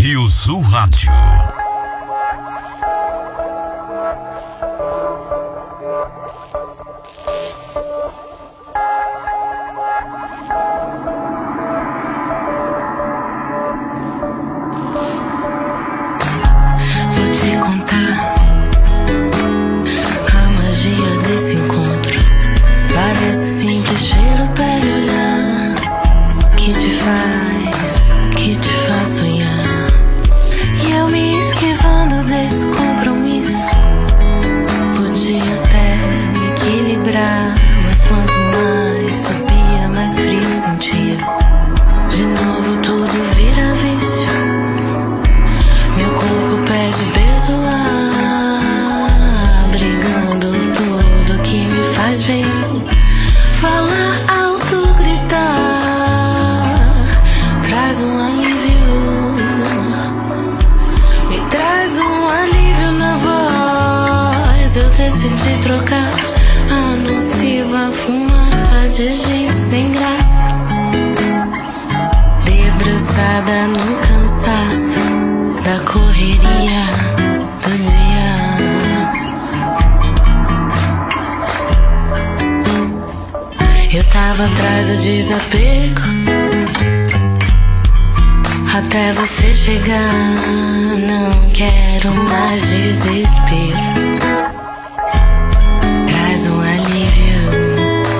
Rio Sul Rádio. Vou te contar a magia desse encontro. Parece simples, cheiro, pele, olhar que te faz sonhar. E eu me esquivando desse compromisso. Podia até me equilibrar, mas quanto mais subia, mais frio sentia. De novo tudo vira vício. Meu corpo pede beijo, brigando tudo que me faz bem. Falar alto, gritar, traz um alívio. Me traz um alívio na voz. Eu decidi trocar a nociva fumaça de gente sem graça, debruçada no cansaço da correria do dia. Eu tava atrás do desapego até você chegar. Não quero mais desespero. Traz um alívio.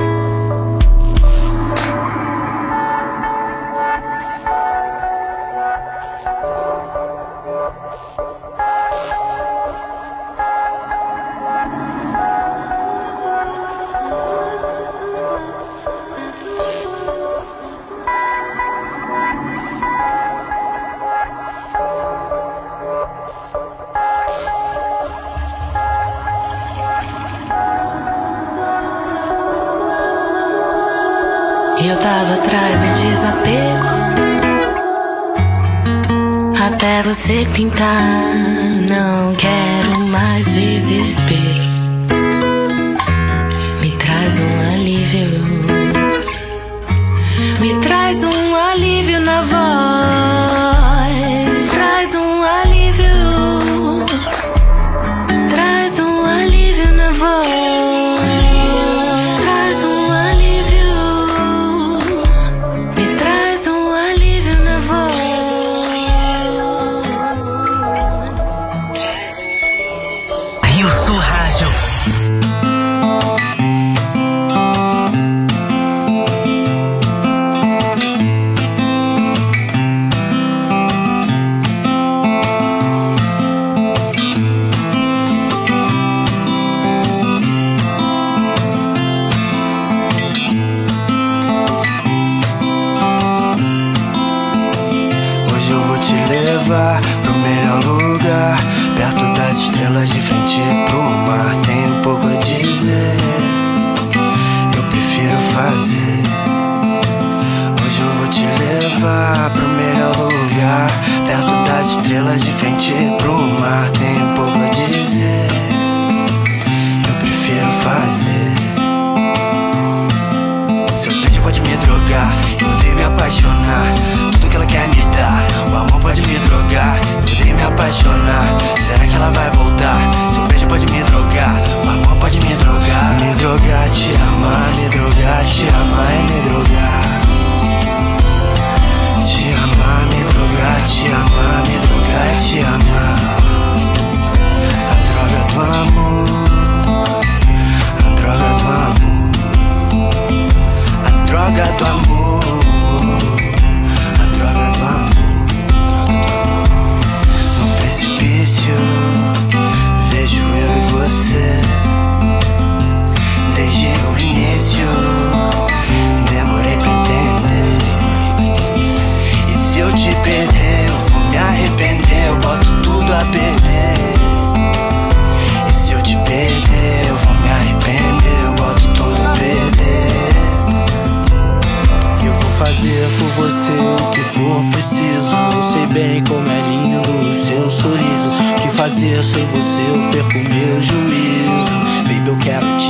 Eu tava atrás do desapego até você pintar. Não quero mais desespero. Me traz um alívio. Me traz um alívio na voz. Traz um alívio. Traz um alívio na voz. Pro melhor lugar, perto das estrelas, de frente pro mar. Tenho pouco a dizer, eu prefiro fazer. Hoje eu vou te levar pro melhor lugar, perto das estrelas, de frente pro mar. Tenho pouco a dizer, eu prefiro fazer. Se eu pedir pode me drogar, eu odeio me apaixonar. Tudo que ela quer me dar, o amor pode me drogar. Eu odeio me apaixonar, será que ela vai voltar? Se eu beijo pode me drogar, o amor pode me drogar. Me drogar, te amar, me drogar, te amar e me drogar. Te amar, me drogar, te amar, me drogar e te amar. A droga do amor, a droga do amor, a droga do amor. Vejo eu e você desde o início. Demorei pra entender. E se eu te perder, eu vou me arrepender. Eu boto tudo a perder. E se eu te perder, eu vou me arrepender. Eu boto tudo a perder. Eu vou fazer por você o que for preciso. Eu sei bem como é lindo o seu sorriso. O que fazer sem você eu perco meu juízo. Baby, eu quero te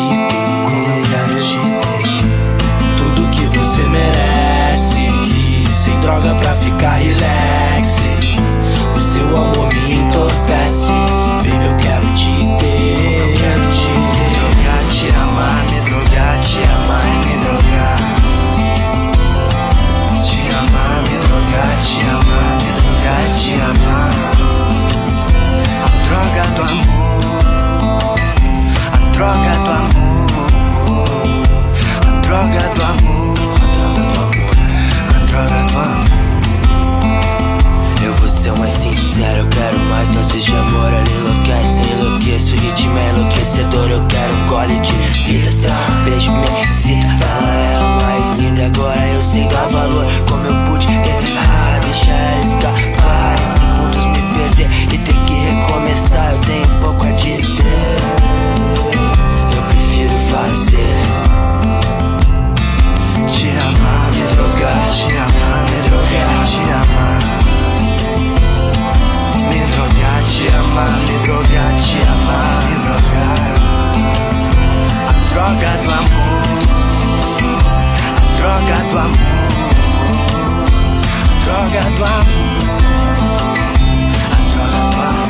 ter. Tudo que você merece. Sem droga pra ficar relax. mais doses de amor, ela enlouquece, enlouqueço. O ritmo é enlouquecedor, eu quero um gole de vida. Seu beijo me excita, ela é a mais linda. Agora eu sei dar valor, como eu pude errar. Deixa ela escapar, em segundos me perder e ter que recomeçar. Eu tenho pouco a dizer, eu prefiro fazer te amar, me drogar, te amar, me drogar, te amar, me drogar, te amar, me drogar, te amar, me drogar. A droga do amor, a droga do amor, a droga do amor, a droga do amor.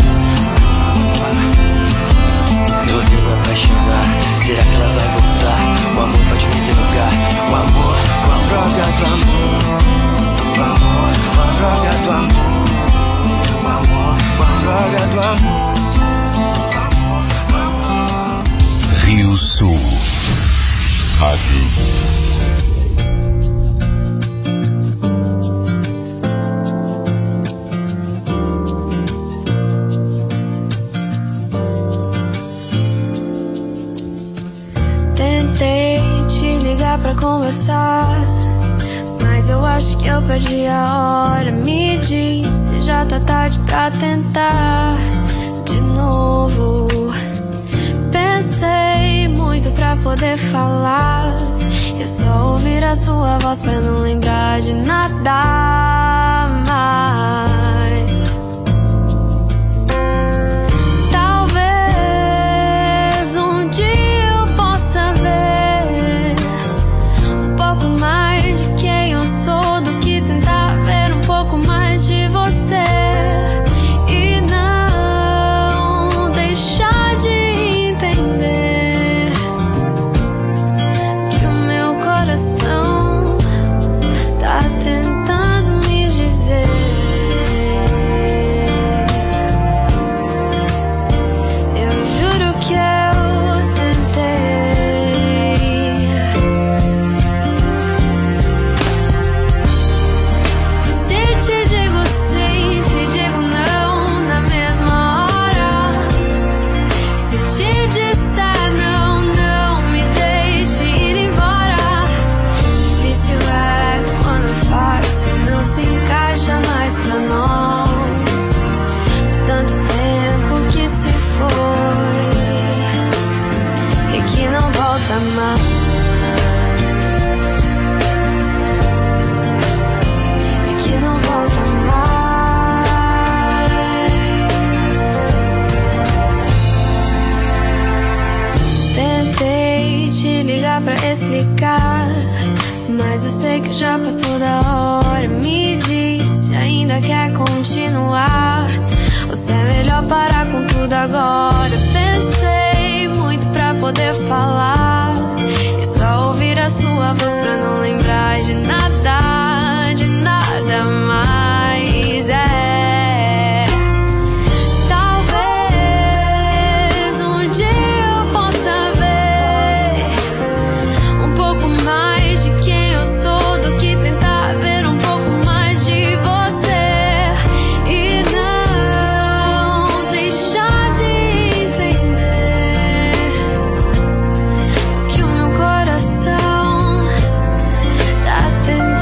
Eu devo me apaixonar, será que ela vai voltar? O amor pode me drogar, o amor, com a droga do amor, o amor, com a droga do amor, o amor, com a droga do amor. Rio Sul Rádio. Tentei te ligar pra conversar, mas eu acho que eu perdi a hora. Me diz, já tá tarde pra tentar de novo. Pensei muito pra poder falar, eu só ouvir a sua voz pra não lembrar de nada mais. Talvez um dia eu possa ver um pouco mais de quem eu sou, do que tentar ver um pouco mais de você. E não deixar de entender que o meu coração tá tentando me dizer. Eu juro que eu tentei. Se te digo sim, te digo não na mesma hora. Se te disser não, não me deixe ir embora. Difícil é quando fácil não se encaixa mais pra nós. Tanto tempo que se foi e que não volta mais, e que não volta mais. Tentei te ligar pra explicar, mas eu sei que já passou da hora. Me diz se ainda quer continuar, ou se é melhor parar com tudo agora. Pensei muito pra poder falar, e só ouvir a sua voz pra não lembrar de nada mais. Talvez um dia eu possa ver um pouco mais de quem eu sou, do que tentar ver um pouco mais de você. E não deixar de entender que o meu coração tá tentando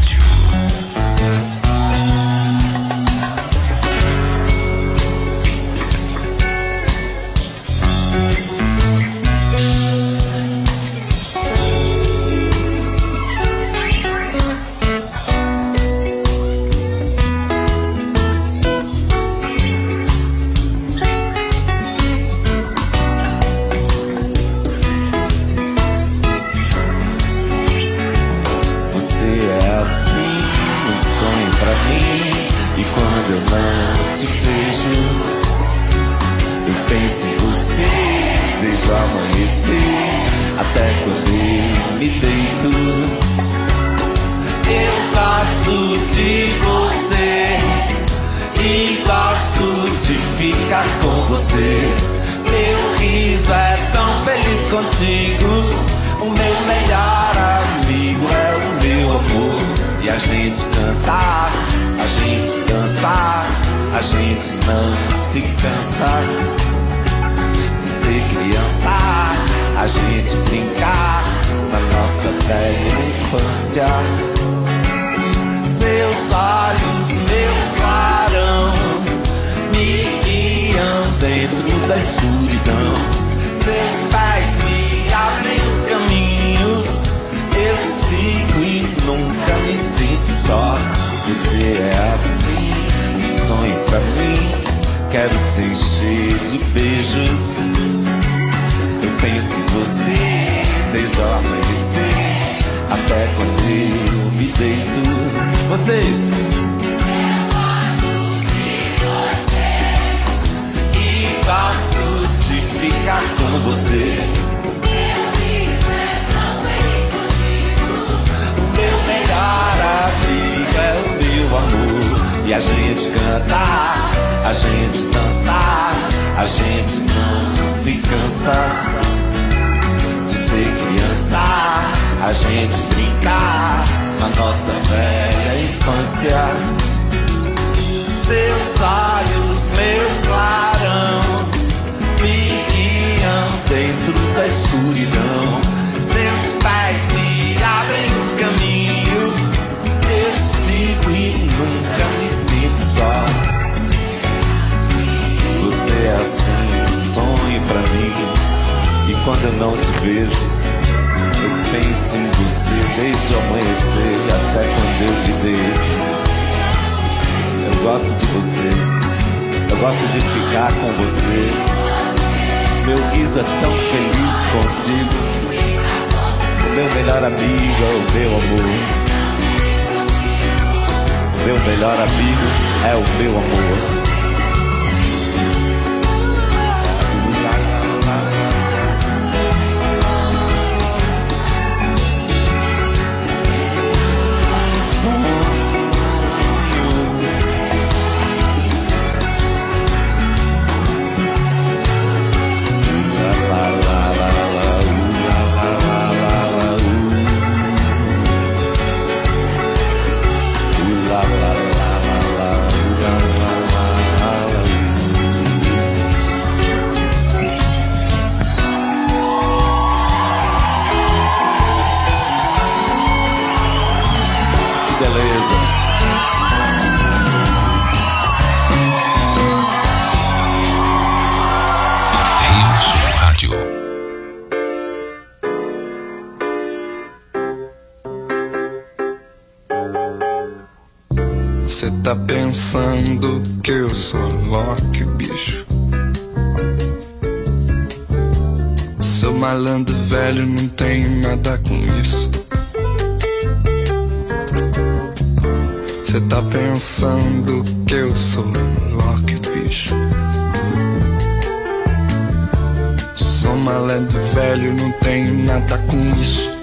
Rádio. Tá pensando que eu sou Loki, bicho? Sou malandro velho, não tenho nada com isso. Cê tá pensando que eu sou Loki, bicho? Sou malandro velho, não tenho nada com isso.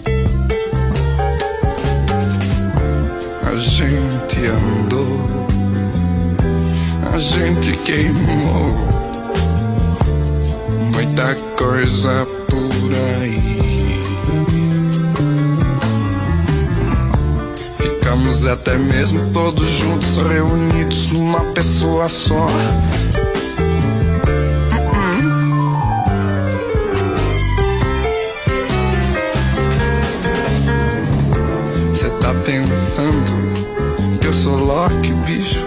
A gente andou, a gente queimou muita coisa por aí. Ficamos até mesmo todos juntos, reunidos numa pessoa só. Cê tá pensando que eu sou Loki, bicho?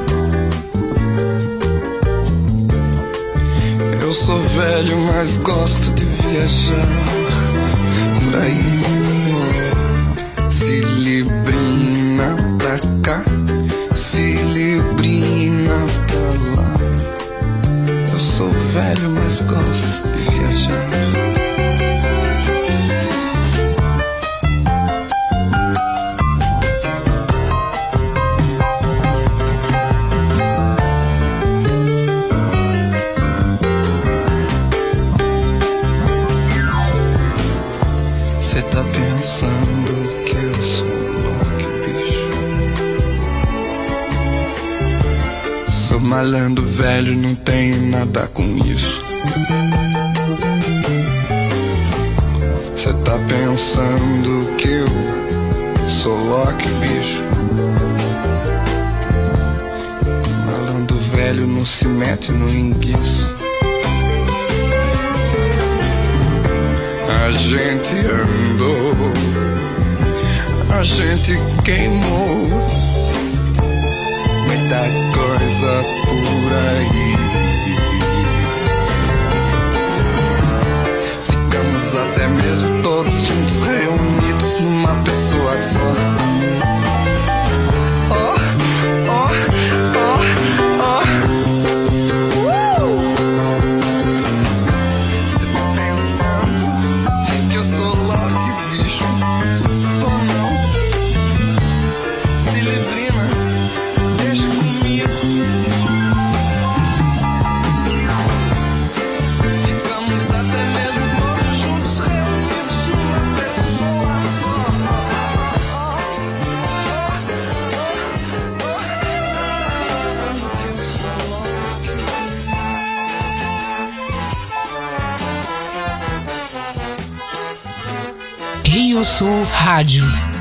Eu sou velho, mas gosto de viajar por aí. Cilibrina pra cá, Cilibrina pra lá. Eu sou velho, mas gosto de viajar. Cê tá pensando que eu sou Loki, bicho? Sou malandro velho, não tenho nada com isso. Cê tá pensando que eu sou Loki, bicho? Malandro velho não se mete no enguiço. A gente andou, a gente queimou muita coisa por aí. Ficamos até mesmo todos juntos, reunidos numa pessoa só. Oh, oh, oh, oh. Eu sou Loki, bicho. Sou não. Cilibrina, deixa comigo. Ficamos até mesmo todos juntos, reunidos numa pessoa só. Pensando que eu sou Loki. Rio Sul Rádio.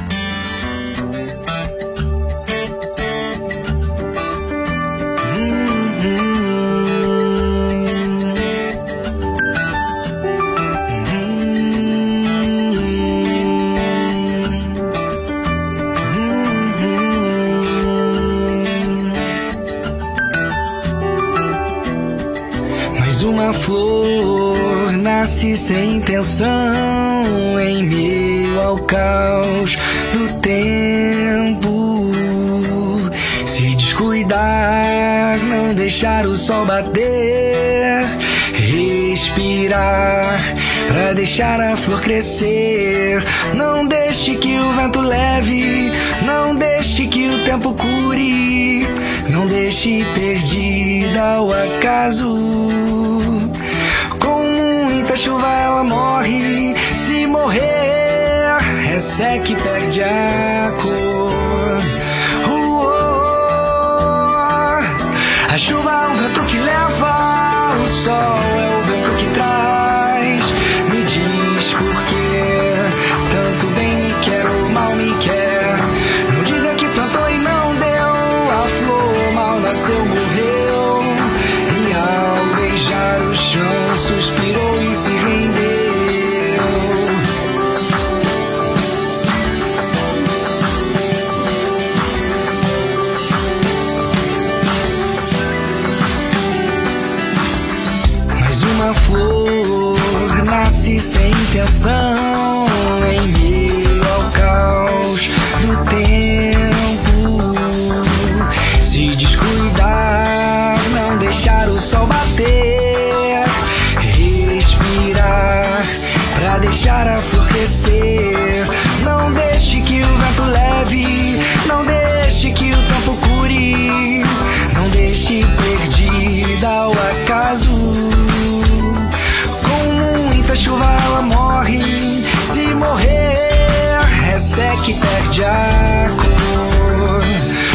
Mais uma flor nasce sem intenção em meio ao caos do tempo. Se descuidar, não deixar o sol bater, respirar pra deixar a flor crescer. Não deixe que o vento leve, não deixe que o tempo cure, não deixe perdida ao acaso. Com muita chuva ela morre, se morrer, resseque, perde a cor. A chuva é o vento que leva, o sol é o vento que traz. Me diz por que tanto bem me quer ou mal me quer. Não diga que plantou e não deu, a flor mal nasceu, morreu. E ao beijar o chão suspirou e se rendeu. Uma flor nasce sem intenção em meio ao caos do tempo. Se descuidar, não deixar o sol bater, respirar pra deixar a flor crescer. Não deixe que o vento leve, não deixe que o tempo cure, não deixe perdida ao acaso. Muita chuva ela morre, se morrer, resseque, perde a cor.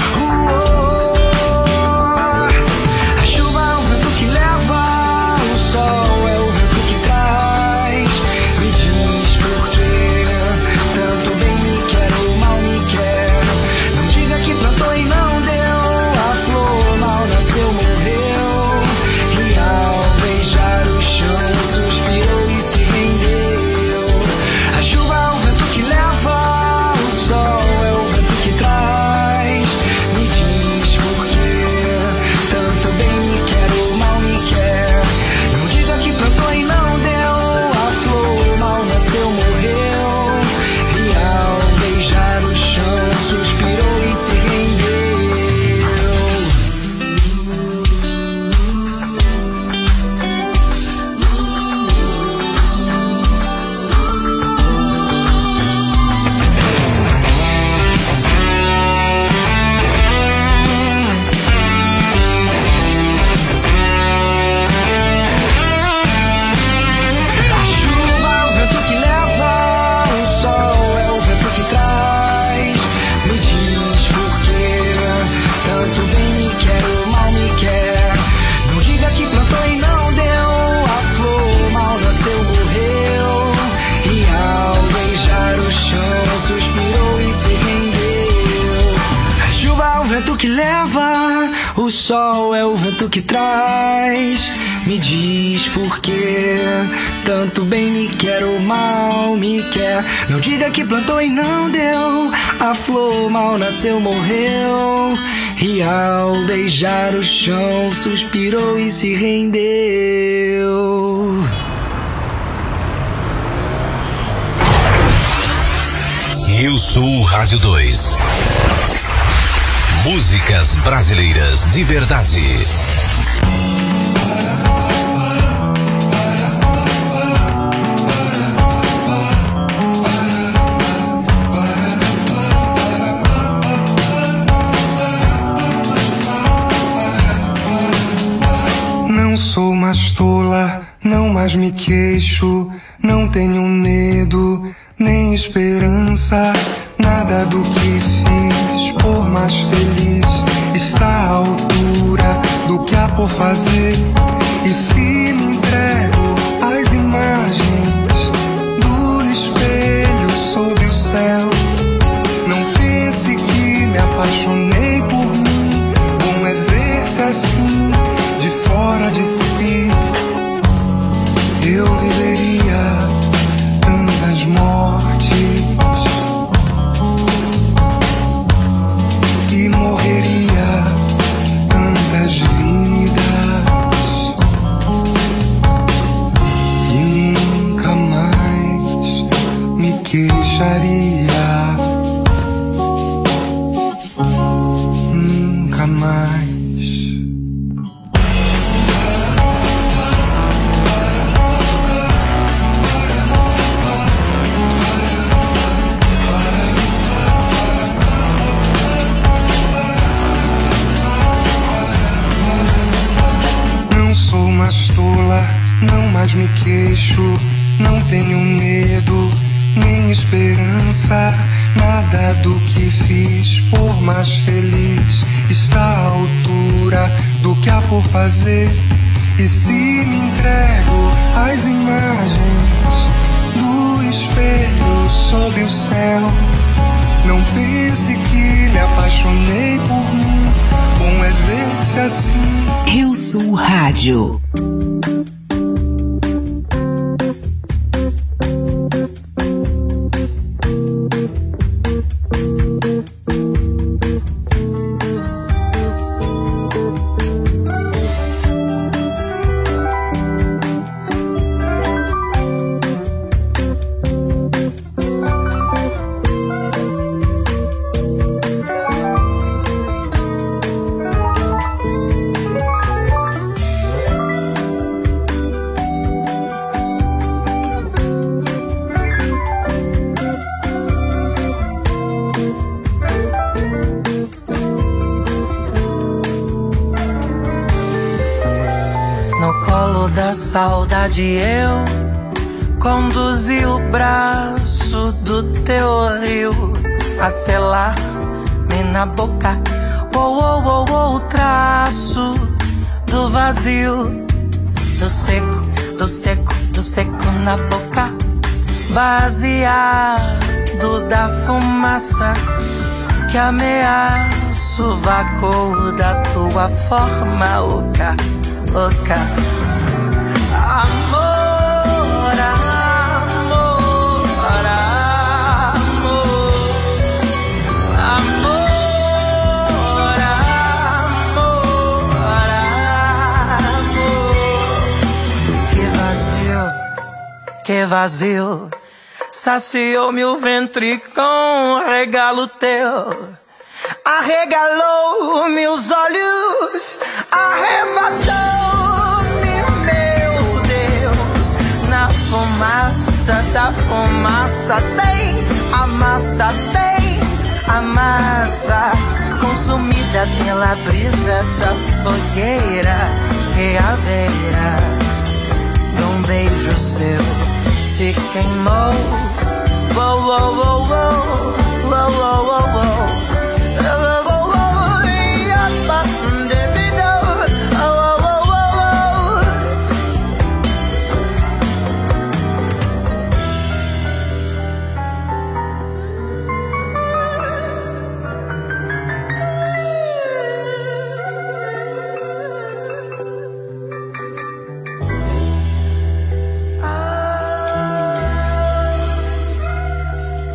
A chuva é o vento que leva, o sol é o vento que traz. Me diz por que tanto bem me quer ou mal me quer. Não diga que plantou e não deu, a flor mal nasceu, morreu. E ao beijar o chão suspirou e se rendeu. A chuva é o vento que leva, o sol é o vento que o sol é o vento que traz. Me diz por que tanto bem me quer ou mal me quer. Não diga que plantou e não deu, a flor mal nasceu, morreu. E ao beijar o chão suspirou e se rendeu. Rio Sul Rádio 2. Músicas brasileiras de verdade. Não sou mais tola, não mais me queixo, não tenho medo, nem esperança. Nada do que fiz, por mais feliz, está à altura do que há por fazer. E se me entrego às imagens do espelho sob o céu, não pense que me apaixonei por mim. Bom é ver-se assim, de fora de si. Eu viveria tantas mortes e morreria tantas vidas, e nunca mais me queixaria, nunca mais. Não mais me queixo, não tenho medo, nem esperança. Nada do que fiz, por mais feliz, está à altura do que há por fazer. E se me entrego às imagens do espelho sob o céu, não pense que me apaixonei por mim. Bom é ver-se assim. Rio Sul Rádio. Saudade eu conduzi o braço do teu rio a selar-me na boca. Oh, oh, oh, oh, o traço do vazio, do seco, do seco, do seco na boca, baseado da fumaça que ameaça o vácuo da tua forma oca, oca. Amor, amor, amor, amor, amor. Que vazio, saciou-me o ventre com regalo teu. Arregalou-me os olhos, arrebatou-me, meu Deus. Na fumaça da fumaça tem a massa, consumida pela brisa da fogueira, que à beira de um beijo seu se queimou. Oh, oh, oh, oh, oh, oh, oh, oh.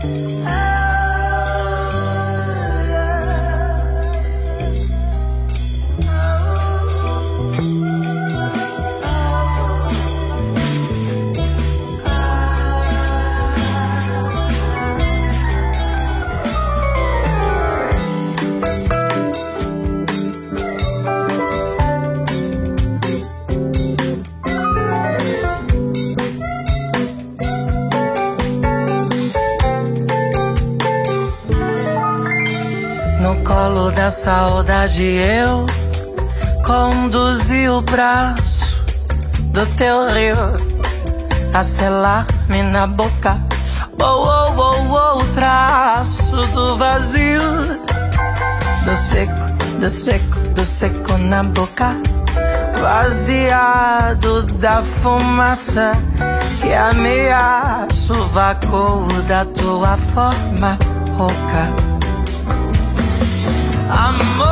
Da saudade eu conduzi o braço do teu rio a selar-me na boca. Oh, oh, oh, oh, o traço do vazio, do seco, do seco, do seco na boca, vaziado da fumaça que ameaça o vácuo da tua forma rouca. Amor,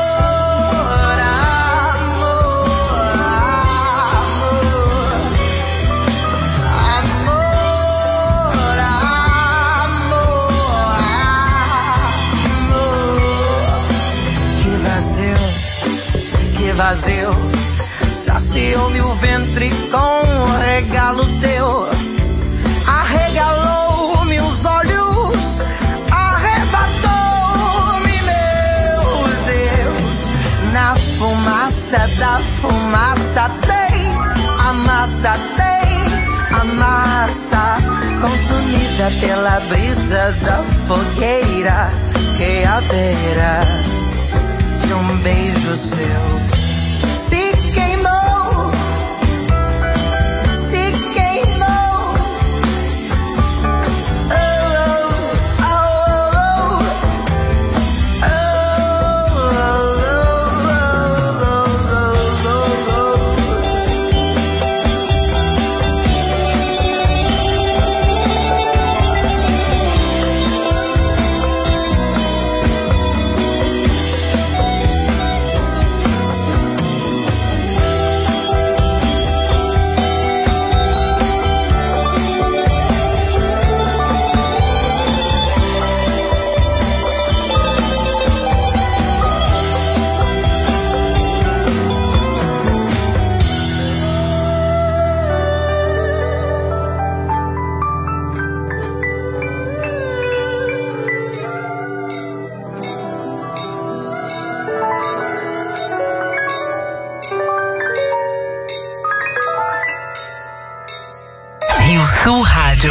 que vazio, saciou-me o ventre com um regalo teu, arregalou-me os olhos, arrebatou-me, meu Deus. Na fumaça da fumaça tem a massa, tem a massa, consumida pela brisa da fogueira que à beira de um beijo seu se queimou, se queimou. Oh, oh, oh, oh, oh, Rio Sul Rádio.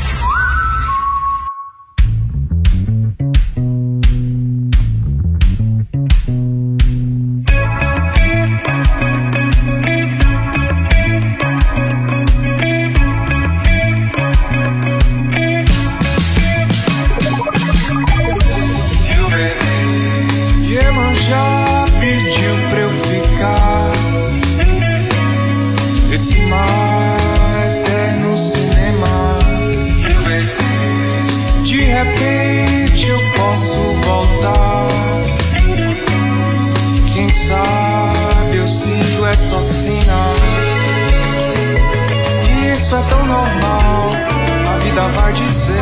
Iemanjá pediu pra eu ficar. Esse mar eterno cinema. De repente eu posso voltar. Quem sabe eu sigo essa sina. E isso é tão normal. A vida vai dizer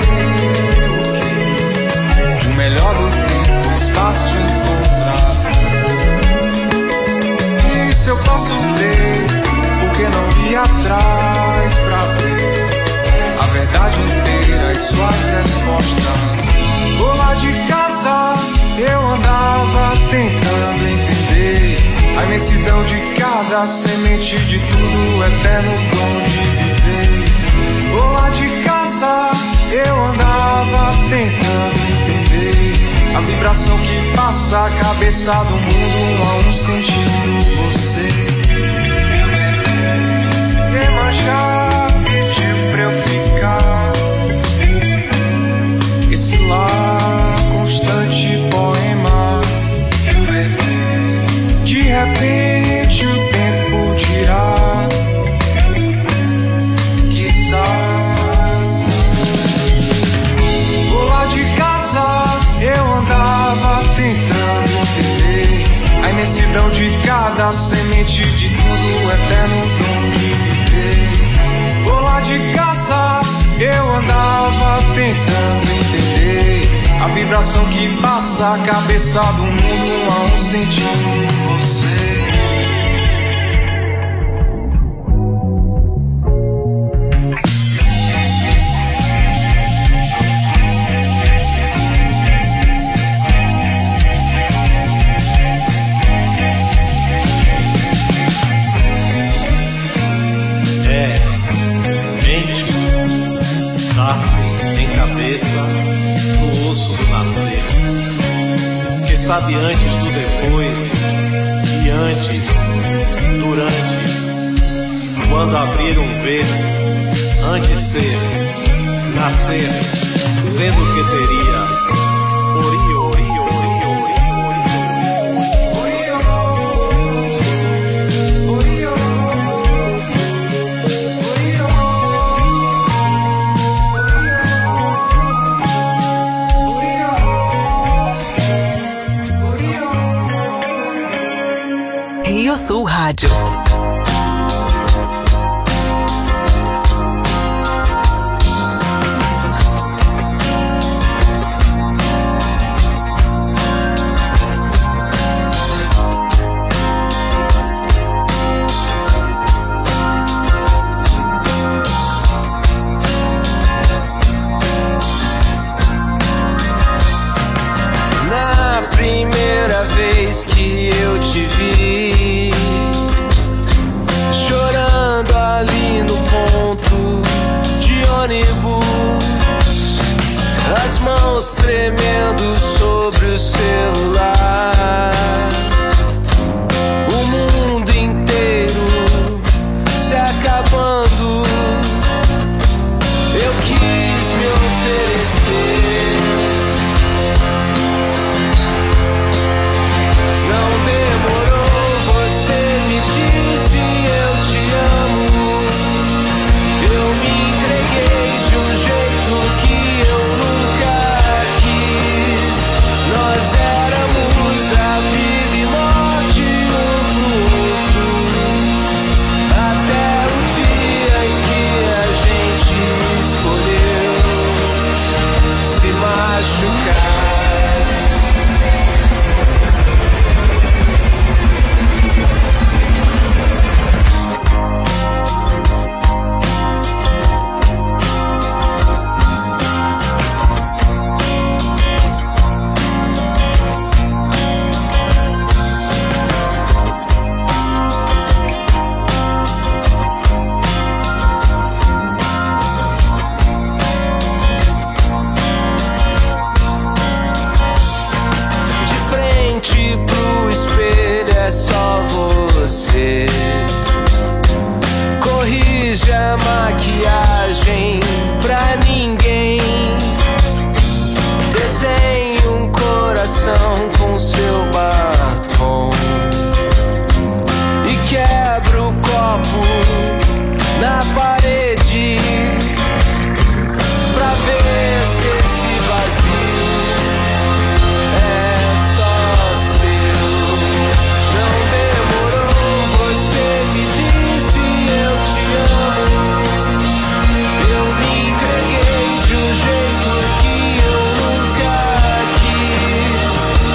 o que o melhor do tempo, espaço encontrar. E se eu posso ler, por que não ir atrás pra ver a verdade inteira e suas respostas? Vou lá de casa, eu andava tentando entender a imensidão de cada semente, de tudo eterno dom de viver. Vou lá de casa, eu andava tentando entender a vibração que passa a cabeça do mundo a um sentido você. Iemanjá pediu pra eu ficar. Esse lar constante poema. De repente o tempo dirá, quizás. Vou lá de casa, eu andava tentando entender a imensidão de cada semente, de tudo eterno dom de viver. Vou lá de casa, eu andava tentando entender vibração que passa a cabeça do mundo, um a um sentindo você. No osso do nascer, que sabe antes do depois, e antes, durante, quando abrir um ver, antes ser, nascer, sendo o que teria. Rio Sul Rádio. Na primeira vez que eu te vi, chorando ali no ponto de ônibus, as mãos tremendo sobre o celular, o mundo inteiro se acabando. Eu quis me oferecer, não demorou, você me disse eu te amo. Eu me entreguei de um jeito que eu nunca quis. Nós éramos a vida e morte um pro outro, até o dia em que a gente escolheu se machucar. Pro espelho é só você. Corrige a maquiagem pra ninguém. Desenhe um coração com seu batom e quebra o copo na parede pra ver se esse vazio é só seu. Não demorou, você me disse eu te amo. Eu me entreguei de um jeito que eu nunca quis.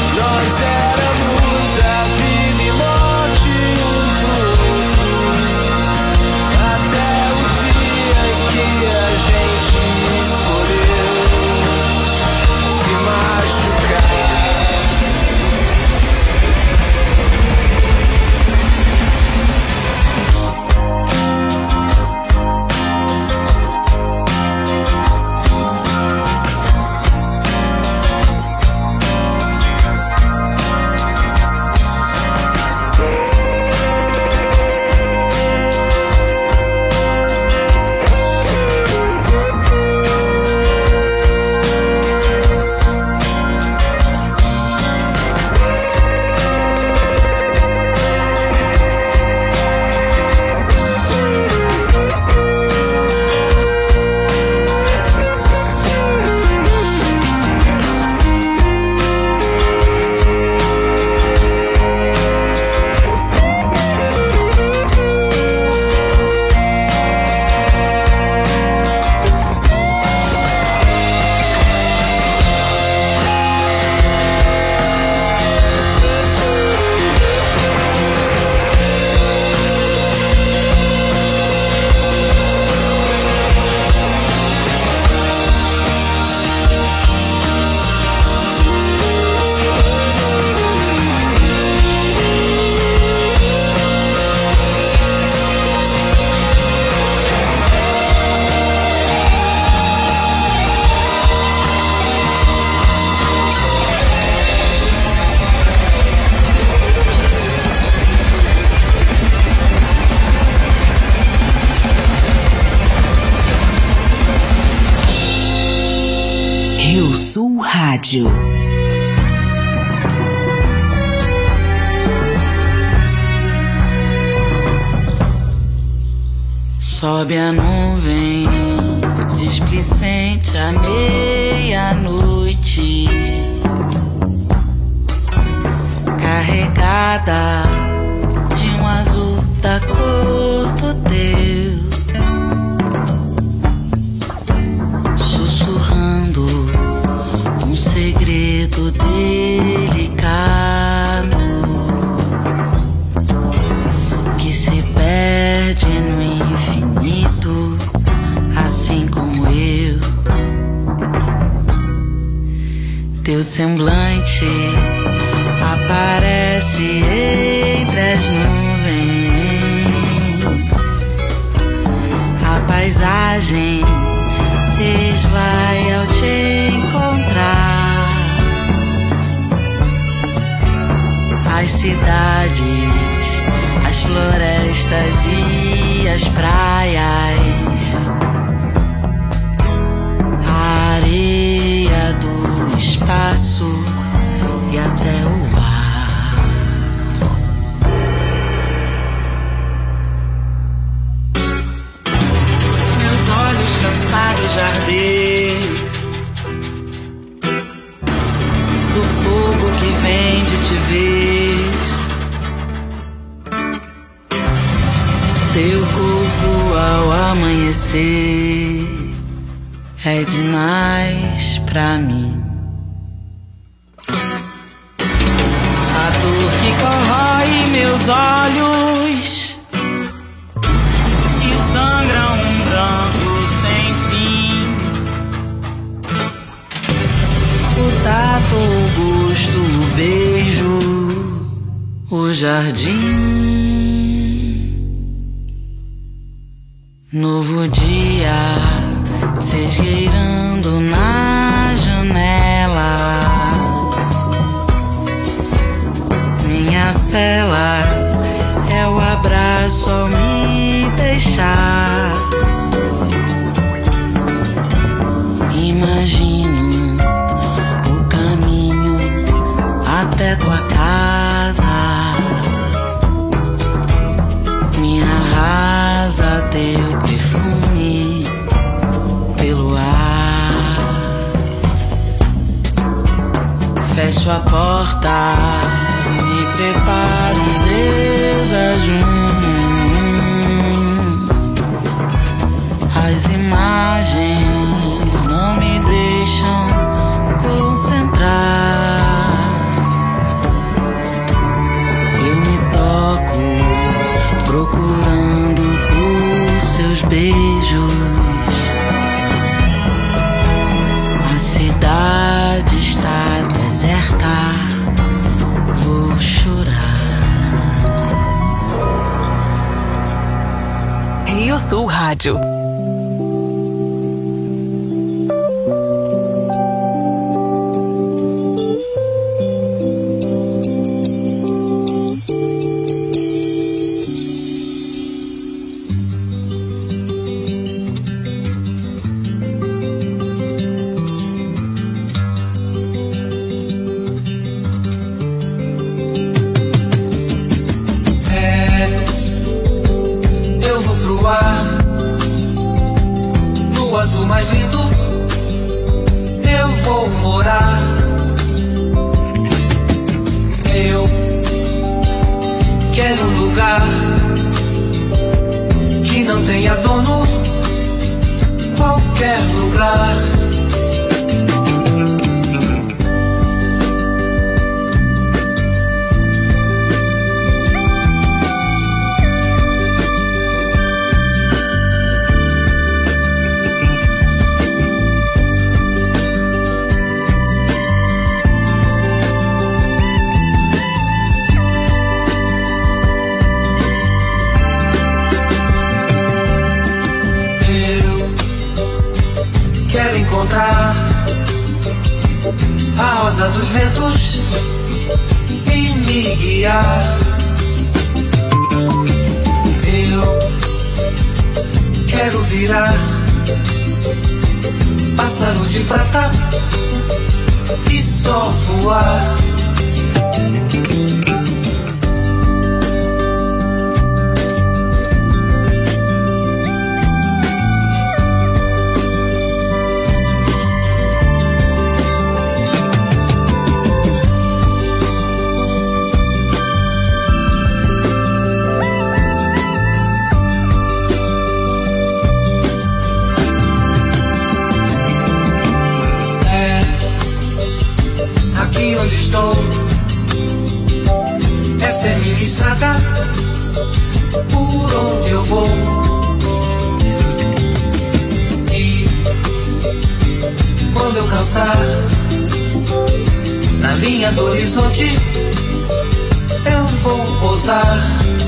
Rio Sul Rádio. Sobe a nuvem displicente à meia-noite, carregada de um azul da cor do teu, sussurrando um segredo delicado que se perde no infinito, assim como eu. Teu semblante aparece entre as nuvens, a paisagem se esvai ao te encontrar. As cidades, as florestas e as praias, a areia do espaço e até o ar. Meus olhos cansados de arder do fogo que vem de te ver. Teu corpo ao amanhecer é demais pra mim. A dor que corrói meus olhos e sangra um branco sem fim. O tato, o gosto, o beijo, o jardim. Novo dia se esgueirando na janela. Minha cela é o abraço ao me deixar. Imagino o caminho até tua casa. Me arrasa teu perfume pelo ar. Fecho a porta, me preparo um desajuno. As imagens não me deixam concentrar. Eu me toco procurando os seus beijos. A cidade está deserta, vou chorar. Rio Sul Rádio. Mais lindo, eu vou morar. Eu quero um lugar que não tenha dono, qualquer lugar. Encontrar a rosa dos ventos e me guiar. Eu quero virar pássaro de prata e só voar. Onde estou, essa é minha estrada, por onde eu vou. E quando eu cansar, na linha do horizonte, eu vou pousar.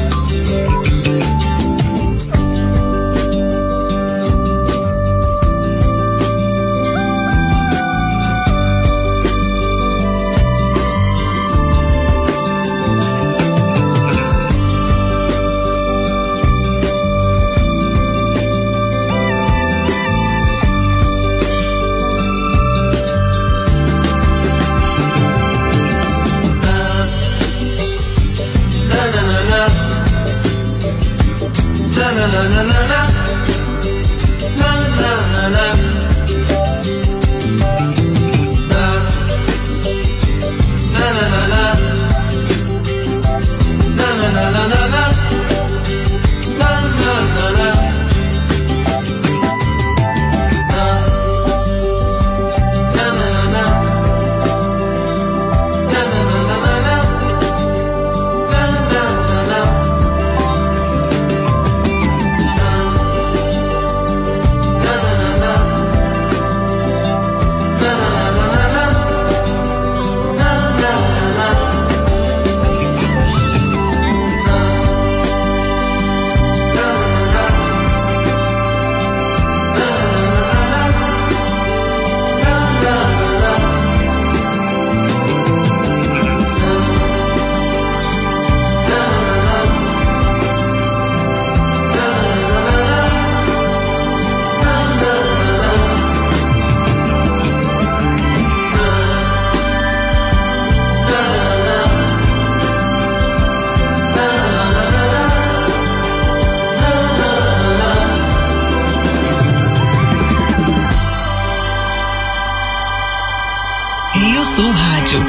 Rio Sul Rádio.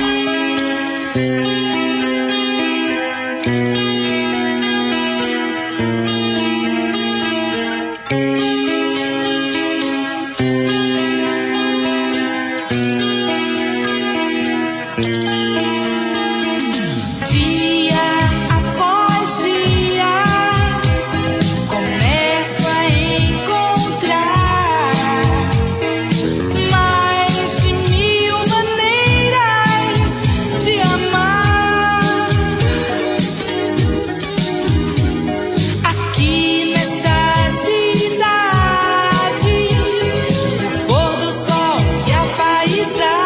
Pôr do sol e a paisagem.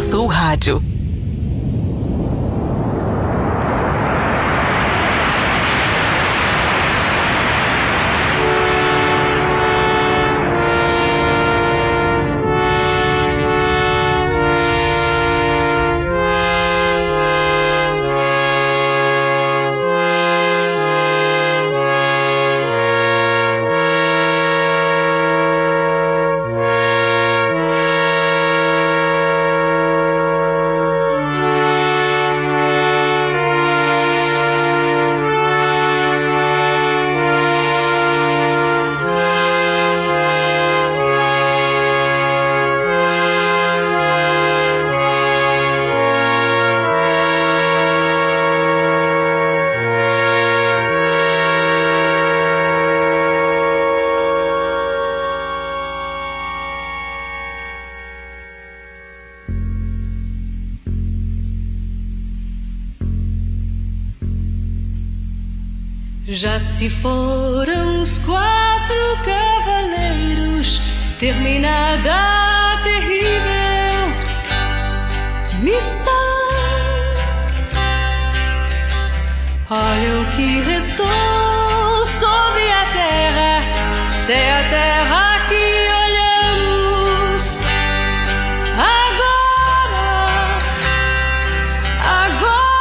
Sul Rádio. Já se foram os 4 cavaleiros, terminada a terrível missão. Olha o que restou sobre a terra, se é a terra que olhamos agora, agora.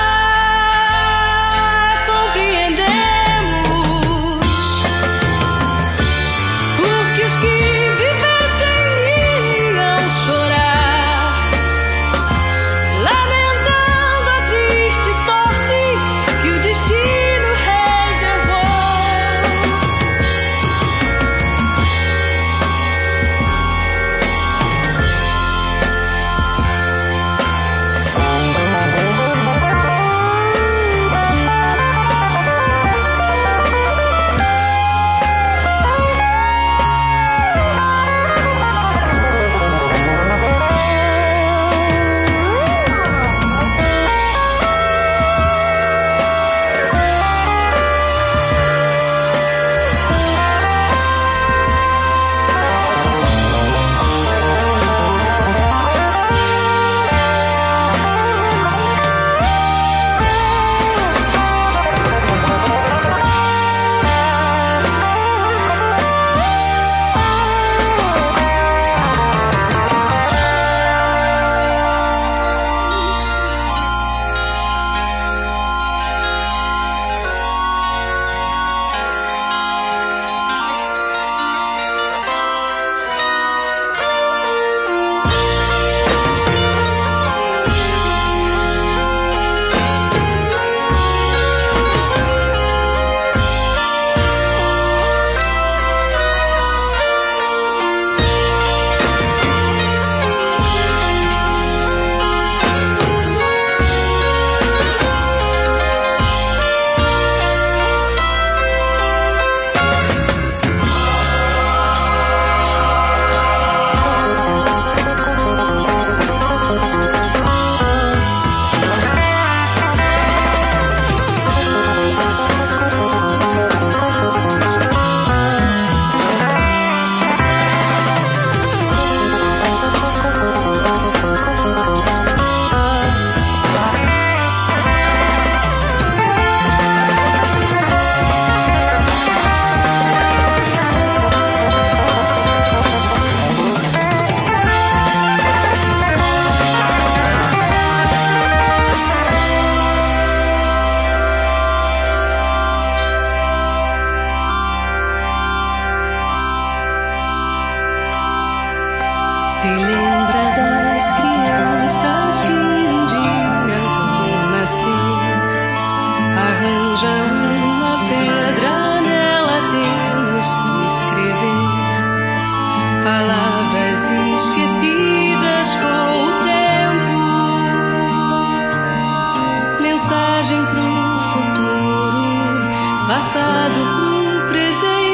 Se lembra das crianças que um dia vão nascer. Arranja uma pedra, nela temos que escrever palavras esquecidas com o tempo. Mensagem pro futuro, passado pro presente.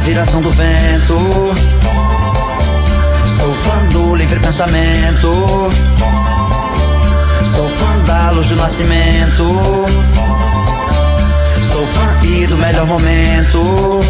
viração do vento. Sou fã do livre pensamento. Sou fã da luz do nascimento. Sou fã e do melhor momento.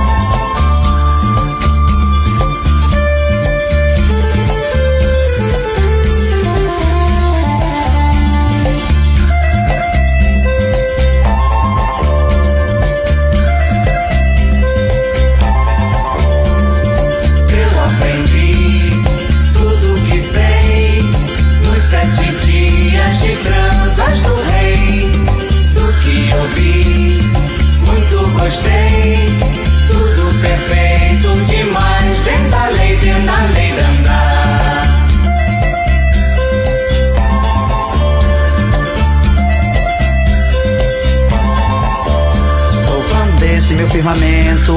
Gostei, tudo perfeito demais, dentro da lei de andar. Sou fã desse meu firmamento.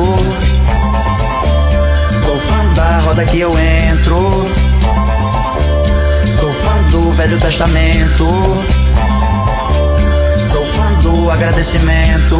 Sou fã da roda que eu entro. Sou fã do Velho Testamento. Sou fã do agradecimento.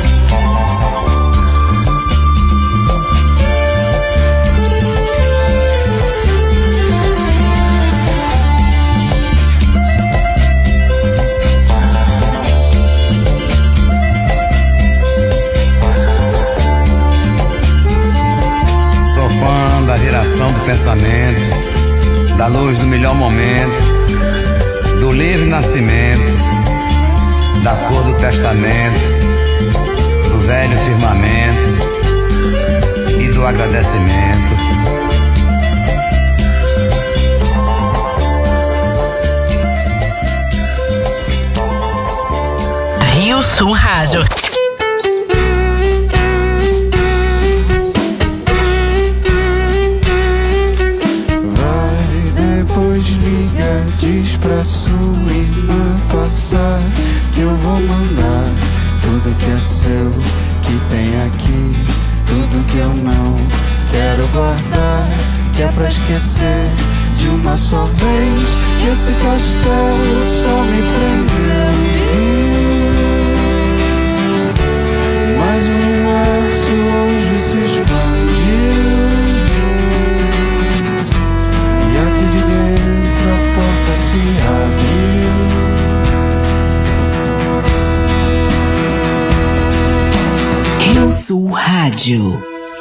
Da viração do pensamento, da luz do melhor momento, do livre nascimento, da cor do testamento, do velho firmamento e do agradecimento. Rio Sul Rádio. Diz pra sua irmã passar que eu vou mandar tudo que é seu, que tem aqui, tudo que eu não quero guardar, que é pra esquecer de uma só vez que esse castelo só me prendeu. Mas o universo hoje se expandiu e aqui de dentro a porta se abriu. Rio Sul Rádio.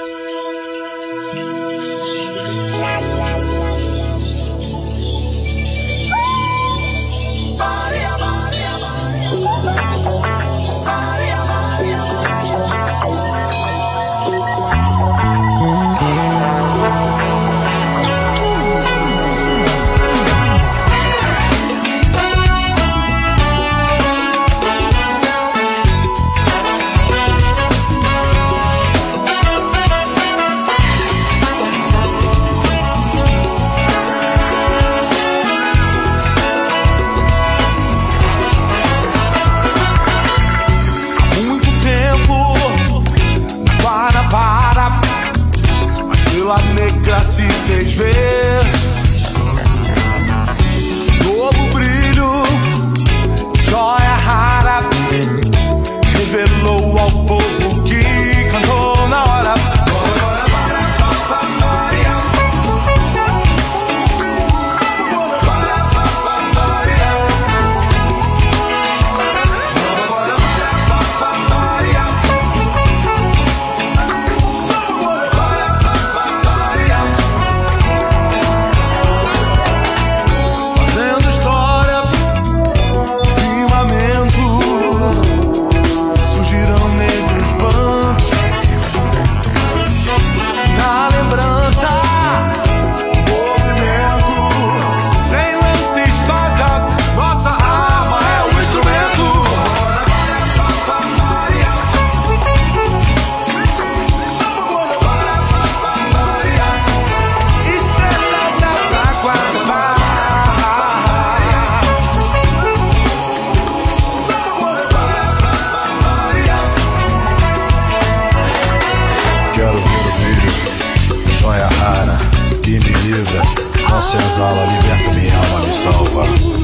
senzala, liberta minha alma, me salva,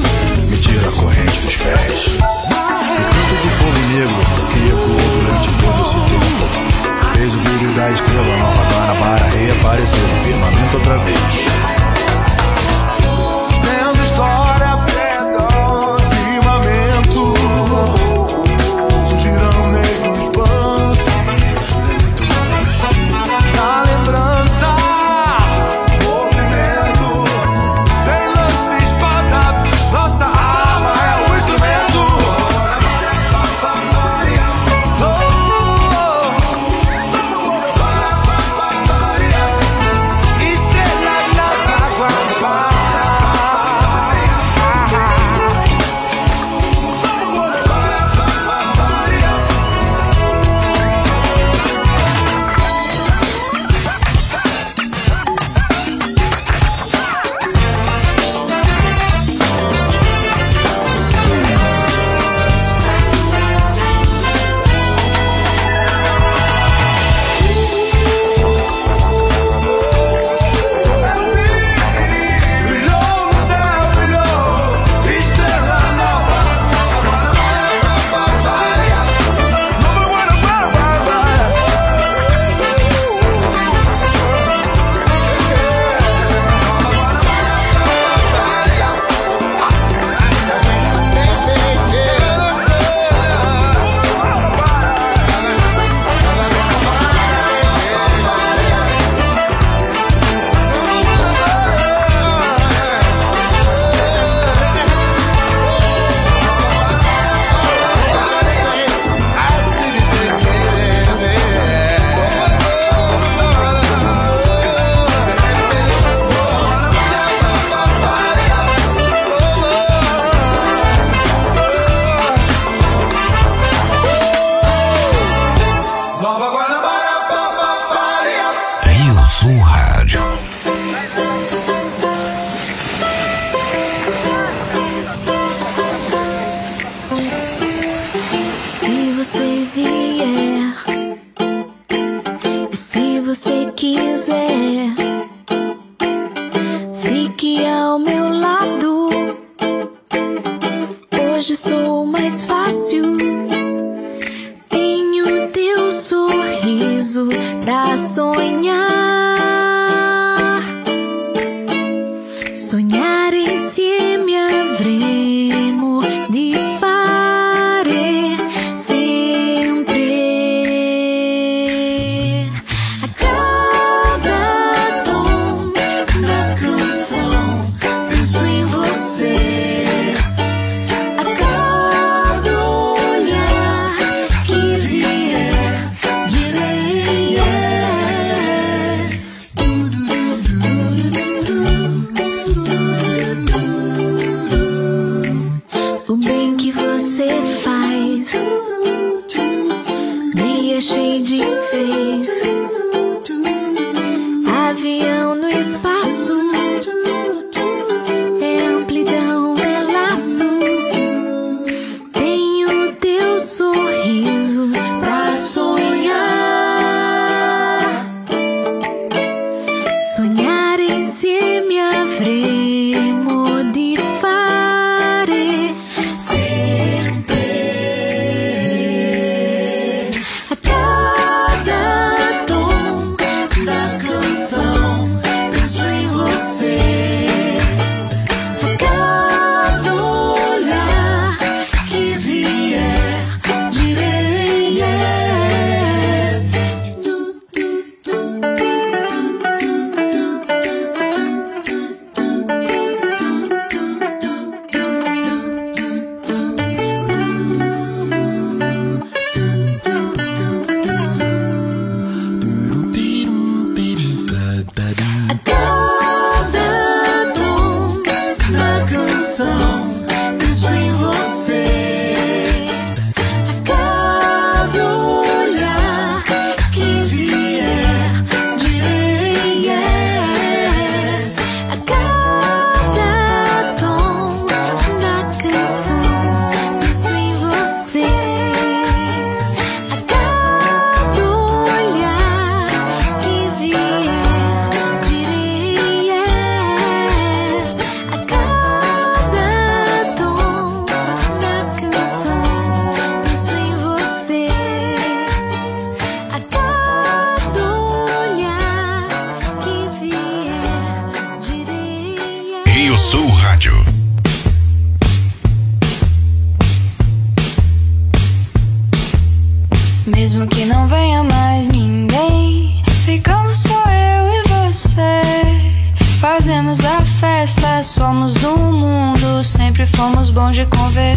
me tira a corrente dos pés. O canto do povo negro que ecoou durante todo esse tempo fez o brilho da estrela nova para reaparecer no firmamento outra vez. Sendo história preta, firmamento, surgirão negros bandos na lembrança, movimento, sem lance espada, nossa arma é o instrumento. Estrela na Guanabara. Brilhou no céu, brilhou, estrela nova. Rio Sul Rádio. Se você vier e se você quiser, fique ao meu lado. Hoje sou mais fácil. Tenho teu sorriso pra sonhar. Sonhare insieme avremo di fare sempre. A cada tom da canção penso em você. A cada olhar que vier direi yes.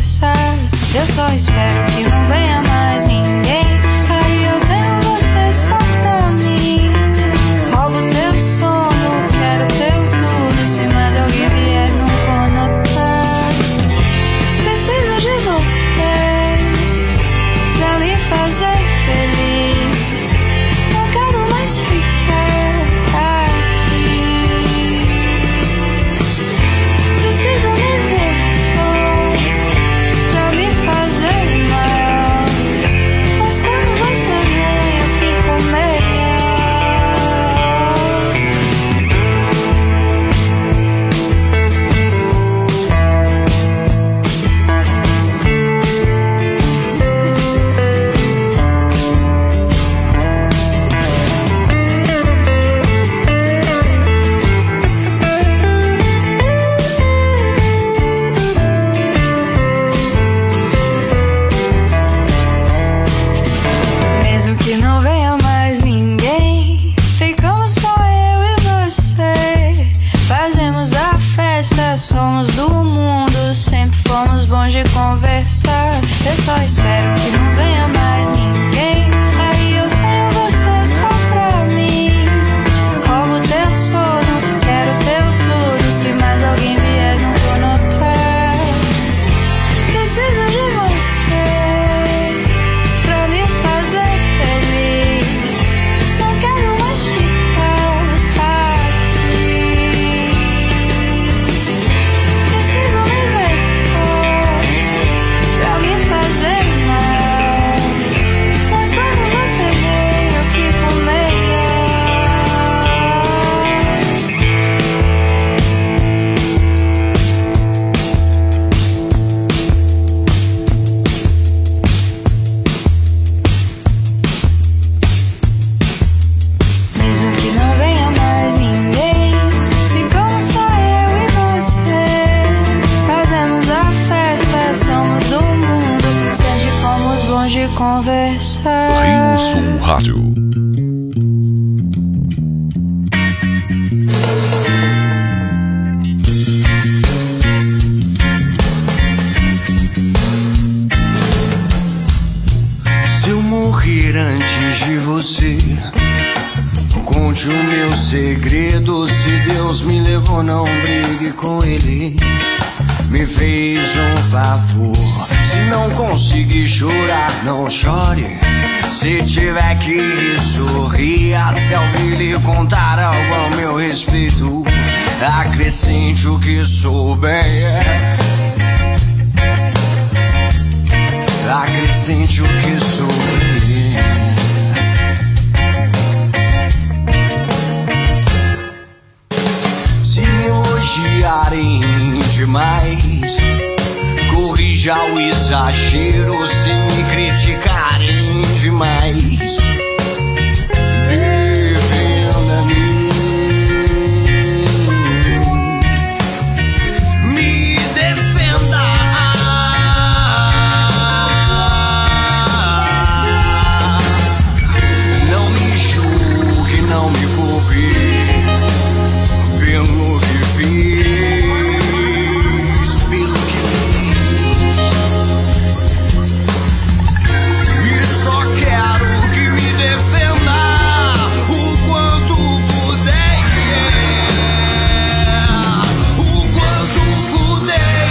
conversar. Eu só espero que não venha mais ninguém. Aí eu tenho você só pra mim. Roubo teu sono, quero teu tudo. Se mais alguém vier, não vou notar. Preciso de você pra me fazer feliz. Não quero mais ficar aqui. Preciso me ver só pra me fazer mal. Mas quando você vem eu fico mesmo que não venha mais ninguém, ficamos só eu e você. Fazemos a festa, somos do mundo, sempre fomos bons de conversar. Eu só espero que não venha mais ninguém. Aí eu tenho você só pra mim. Roubo teu sono, quero teu tudo. Se mais alguém vier, não vou notar. Preciso de você pra me fazer feliz. Não quero mais ficar aqui. Preciso me ver pra me fazer mal. Mas quando você vem eu fico mesmo que não venha mais ninguém, ficamos só eu e você. Fazemos a festa, somos do mundo, sempre fomos bons de conversar. Rio Sul Rádio. Se eu morrer antes de você, conte o meu segredo. Se Deus me levou, não brigue com ele. Me fez um favor. Se não conseguir chorar, não chore. Se tiver que rir, sorria. Se alguém lhe contar algo ao meu respeito, acrescente o que souber. Acrescente o que souber. Se me elogiarem demais, corrija o exagero. Se me criticarem demais, defenda-me. Me defenda. Não me julgue, não me culpe pelo que fiz, pelo que fiz. E só quero que me defenda o quanto puder, o quanto puder.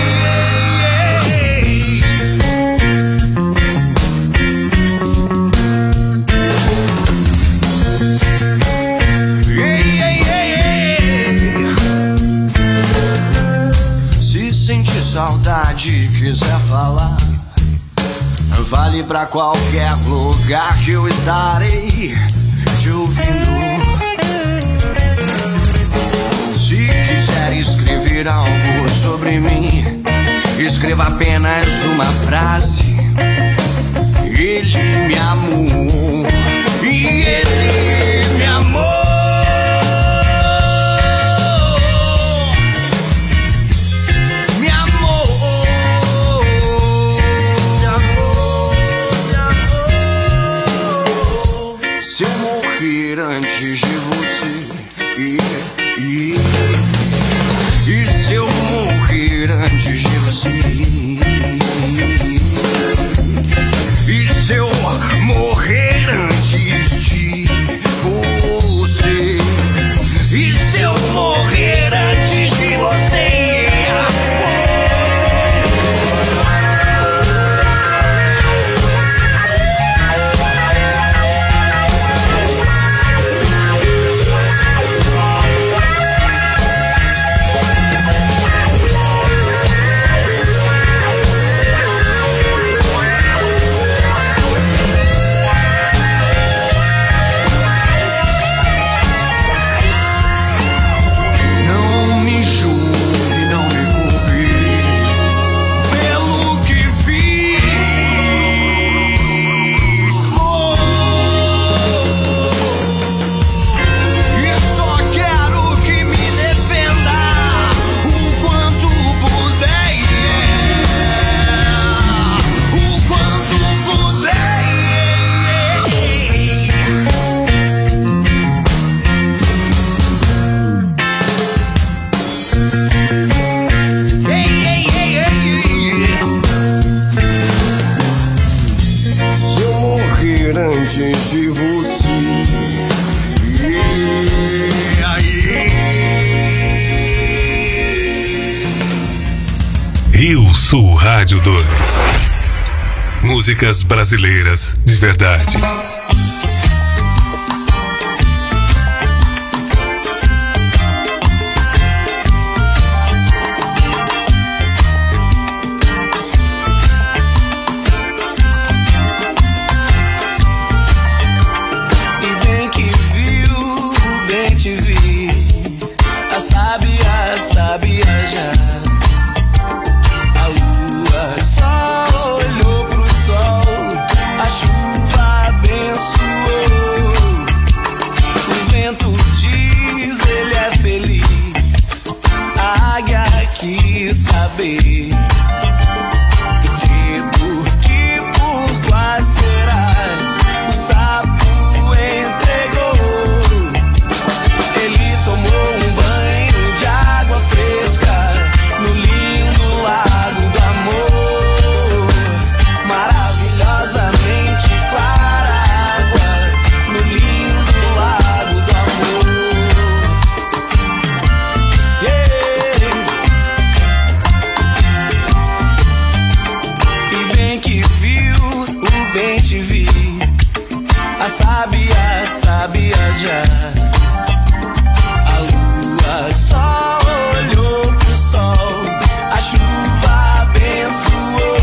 Se sentir saudade e quiser falar, fale pra qualquer lugar que eu estarei te ouvindo. Se quiser escrever algo sobre mim, escreva apenas uma frase: ele me amou e ele me amou. Se eu morrer antes de você, e se eu morrer antes de você, Rio Sul Rádio 2. Músicas brasileiras de verdade. Sabia já. A lua só olhou pro sol, a chuva abençoou. O vento diz ele é feliz, a águia quis saber. Por que, por quais será? O sapo entregou. Ele tomou um banho de água fresca no lindo lago do amor. Maravilhosamente clara água no lindo lago do amor. Yeah. E bem que viu, o bem te vi. A sabia já. Só olhou pro sol, a chuva abençoou.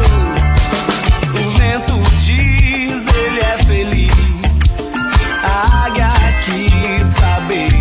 O vento diz ele é feliz, a águia quis saber.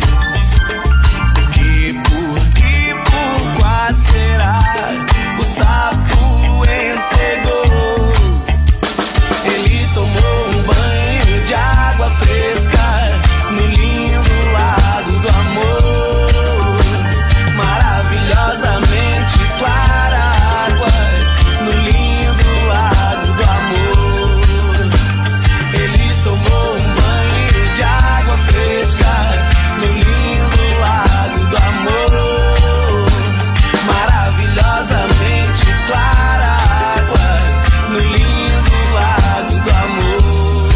Por quais será? O sapo entregou. Ele tomou um banho de água fresca no lindo lago do amor. Maravilhosamente clara água no lindo lago do amor. Ele tomou um banho de água fresca no lindo lago do amor. Maravilhosamente clara água no lindo lago do amor.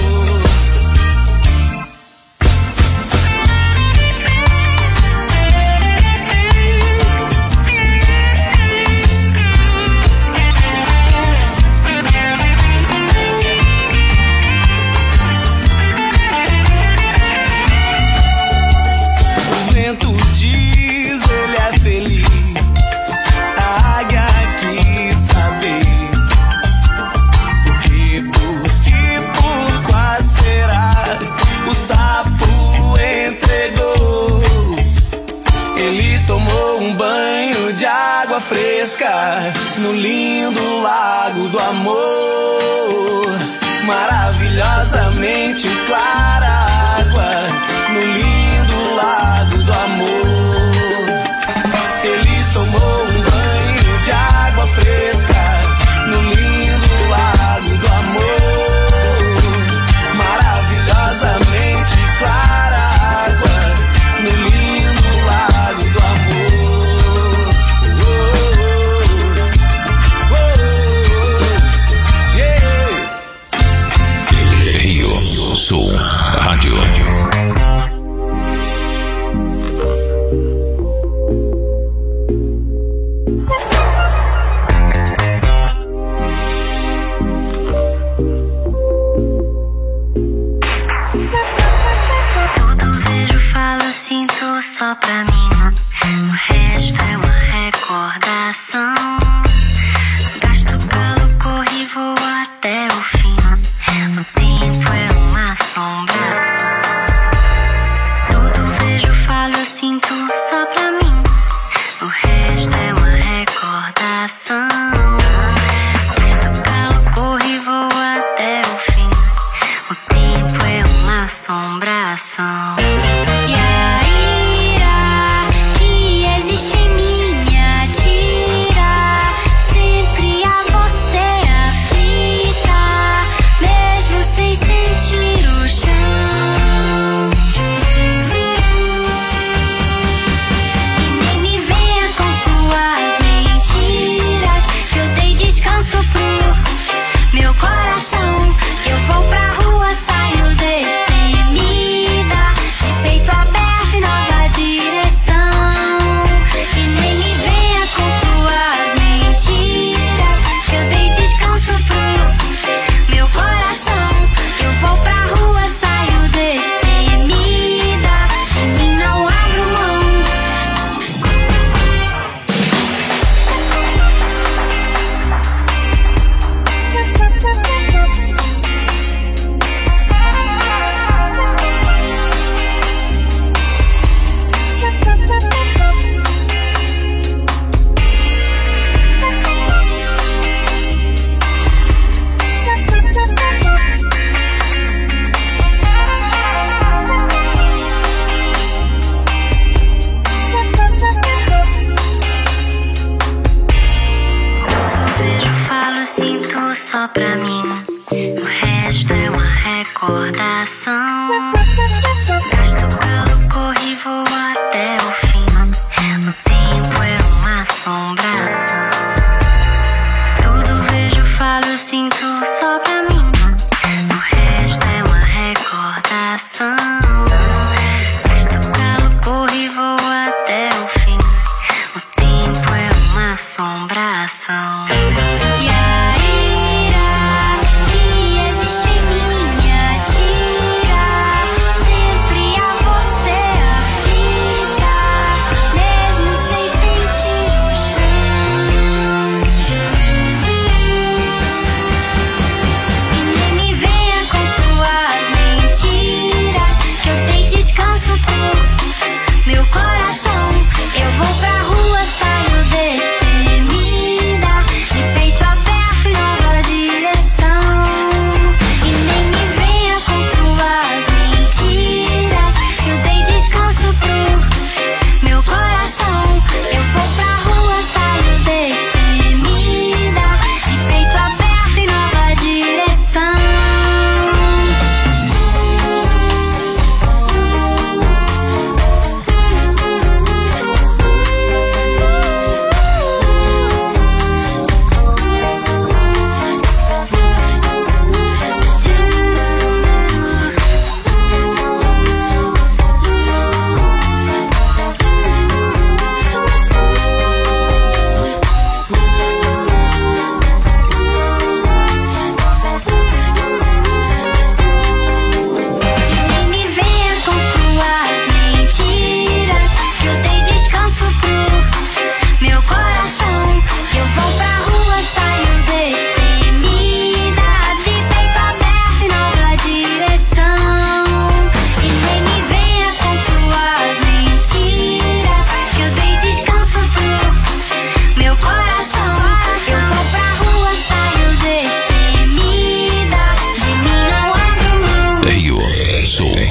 O vento diz ele é feliz, a águia quis saber. Por quais será? O sapo entregou. Ele tomou um banho de água fresca no lindo lago do amor. Maravilhosamente clara água no lindo lago do amor. Ele tomou um banho de água fresca no lindo lago do amor. Maravilhosamente clara água no lindo lago do amor. Yeah. Rio Sul Rádio. Tudo vejo, falo, sinto só pra mim. O resto é uma recordação. Gasto, calo, corre, vou até o fim. O tempo é uma assombração. Tudo vejo, falo, sinto só pra mim. O resto é uma recordação. Gasto, calo, corre, vou até o fim. O tempo é uma assombração. E a ira que existe em minha tira sempre a você aflita, mesmo sem sentir o chão. E nem me venha com suas mentiras, que eu dei descanso pro meu coração. Eu vou pra rua, saio destemida, de peito aberto.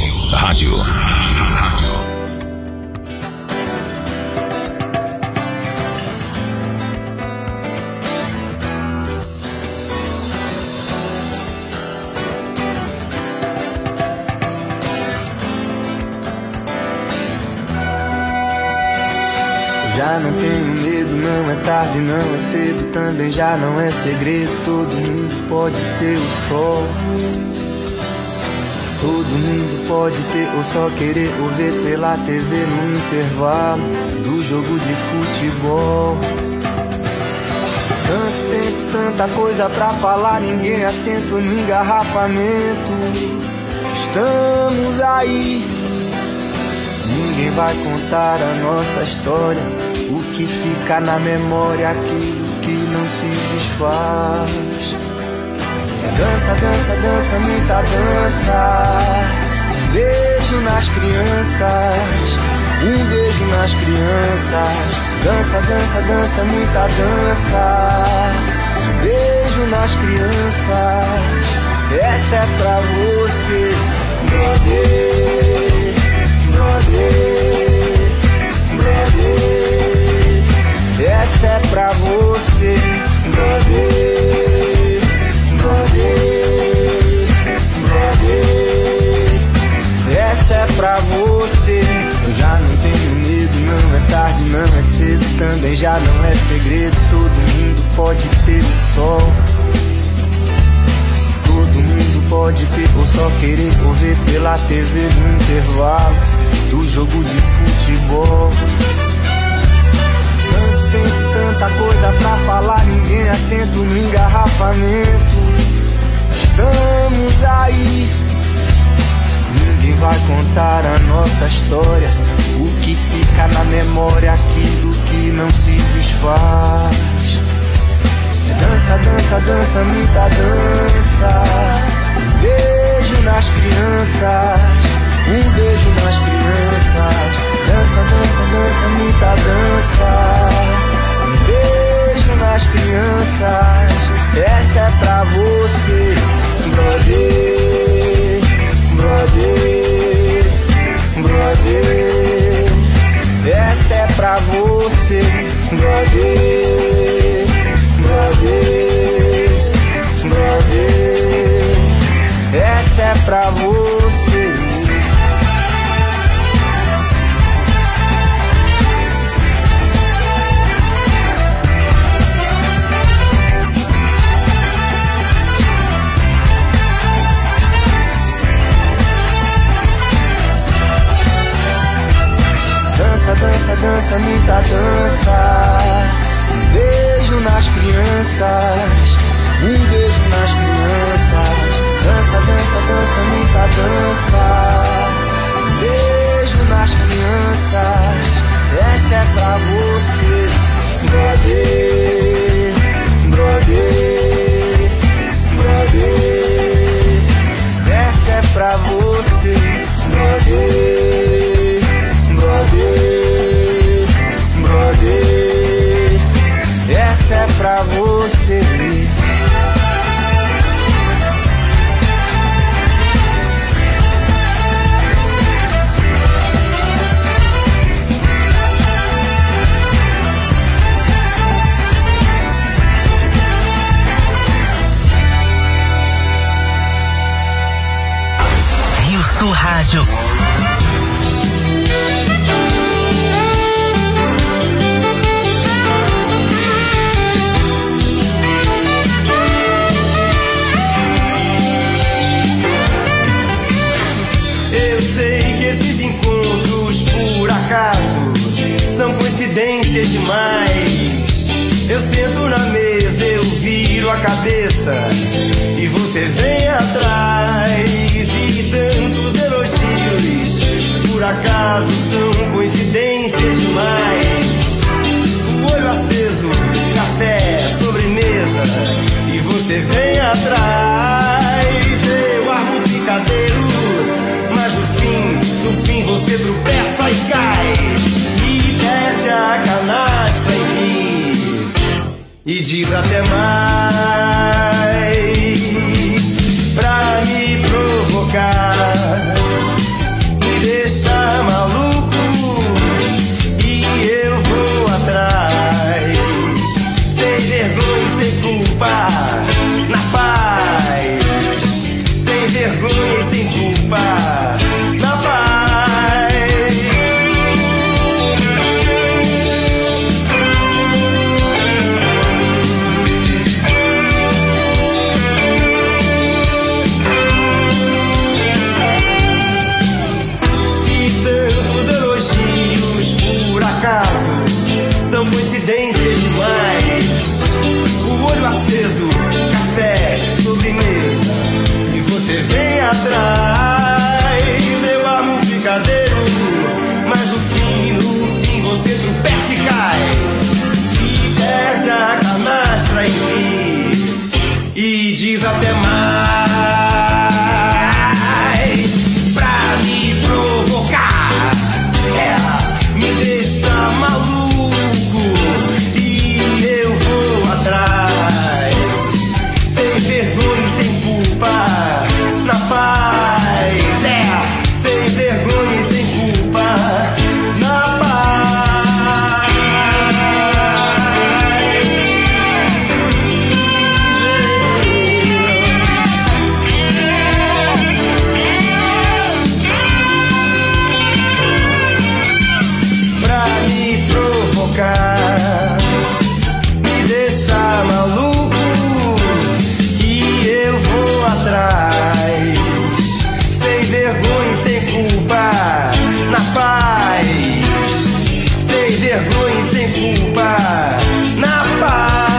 Rádio. Já não tenho medo, não é tarde, não é cedo, também já não é segredo. Todo mundo pode ter o sol. Todo mundo pode ter ou só querer ou ver pela TV no intervalo do jogo de futebol. Tanto tempo, tanta coisa pra falar, ninguém atento no engarrafamento. Estamos aí. Ninguém vai contar a nossa história, o que fica na memória, aquilo que não se desfaz. É dança, dança, dança, muita dança. Um beijo nas crianças, um beijo nas crianças. Dança, dança, dança, muita dança. Um beijo nas crianças. Essa é pra você, brother, brother, brother. Essa é pra você, brother, brother, brother. Essa é pra você. Eu já não tenho medo, não é tarde, não é cedo, também já não é segredo. Todo mundo pode ter o sol. Todo mundo pode ter ou só querer ou ver pela TV no intervalo do jogo de futebol. Tanto tempo, tanta coisa pra falar, ninguém atento no engarrafamento. Estamos aí. Ninguém vai contar a nossa história, o que fica na memória, aquilo que não se desfaz. Dança, dança, dança, muita dança. Um beijo nas crianças, um beijo nas crianças. Dança, dança, dança, muita dança. Um beijo nas crianças. Essa é pra você, brother, brother, brother. Essa é pra você, brother, brother, brother. Essa é pra você. Dança, dança, dança, muita dança. Um beijo nas crianças, um beijo nas crianças. Dança, dança, dança, muita dança. Um beijo nas crianças. Essa é pra você, brother, brother, brother. Essa é pra você, brother, brother, brother. Essa é pra você. Rio Sul Rádio. São coincidências demais. Eu sento na mesa, eu viro a cabeça e você vem atrás. E tantos elogios, por acaso são coincidências demais. O olho aceso, café, sobremesa e você vem atrás. Eu armo o picadeiro, mas no fim você tropeça e cai. E perde a canastra em mim e diz até mais pra me provocar. atrás. Eu amo um picadeiro, mas no fim você tropeça e cai. E perde a canastra em mim e diz até mais. Pra me provocar, me deixa maluco e eu vou atrás. Sem vergonha e sem culpa, na paz, sem vergonha e sem culpa, na paz. Pra me provocar, me deixa maluco e eu vou atrás. Sem vergonha e sem culpa, na paz. Sem vergonha e sem culpa, na paz.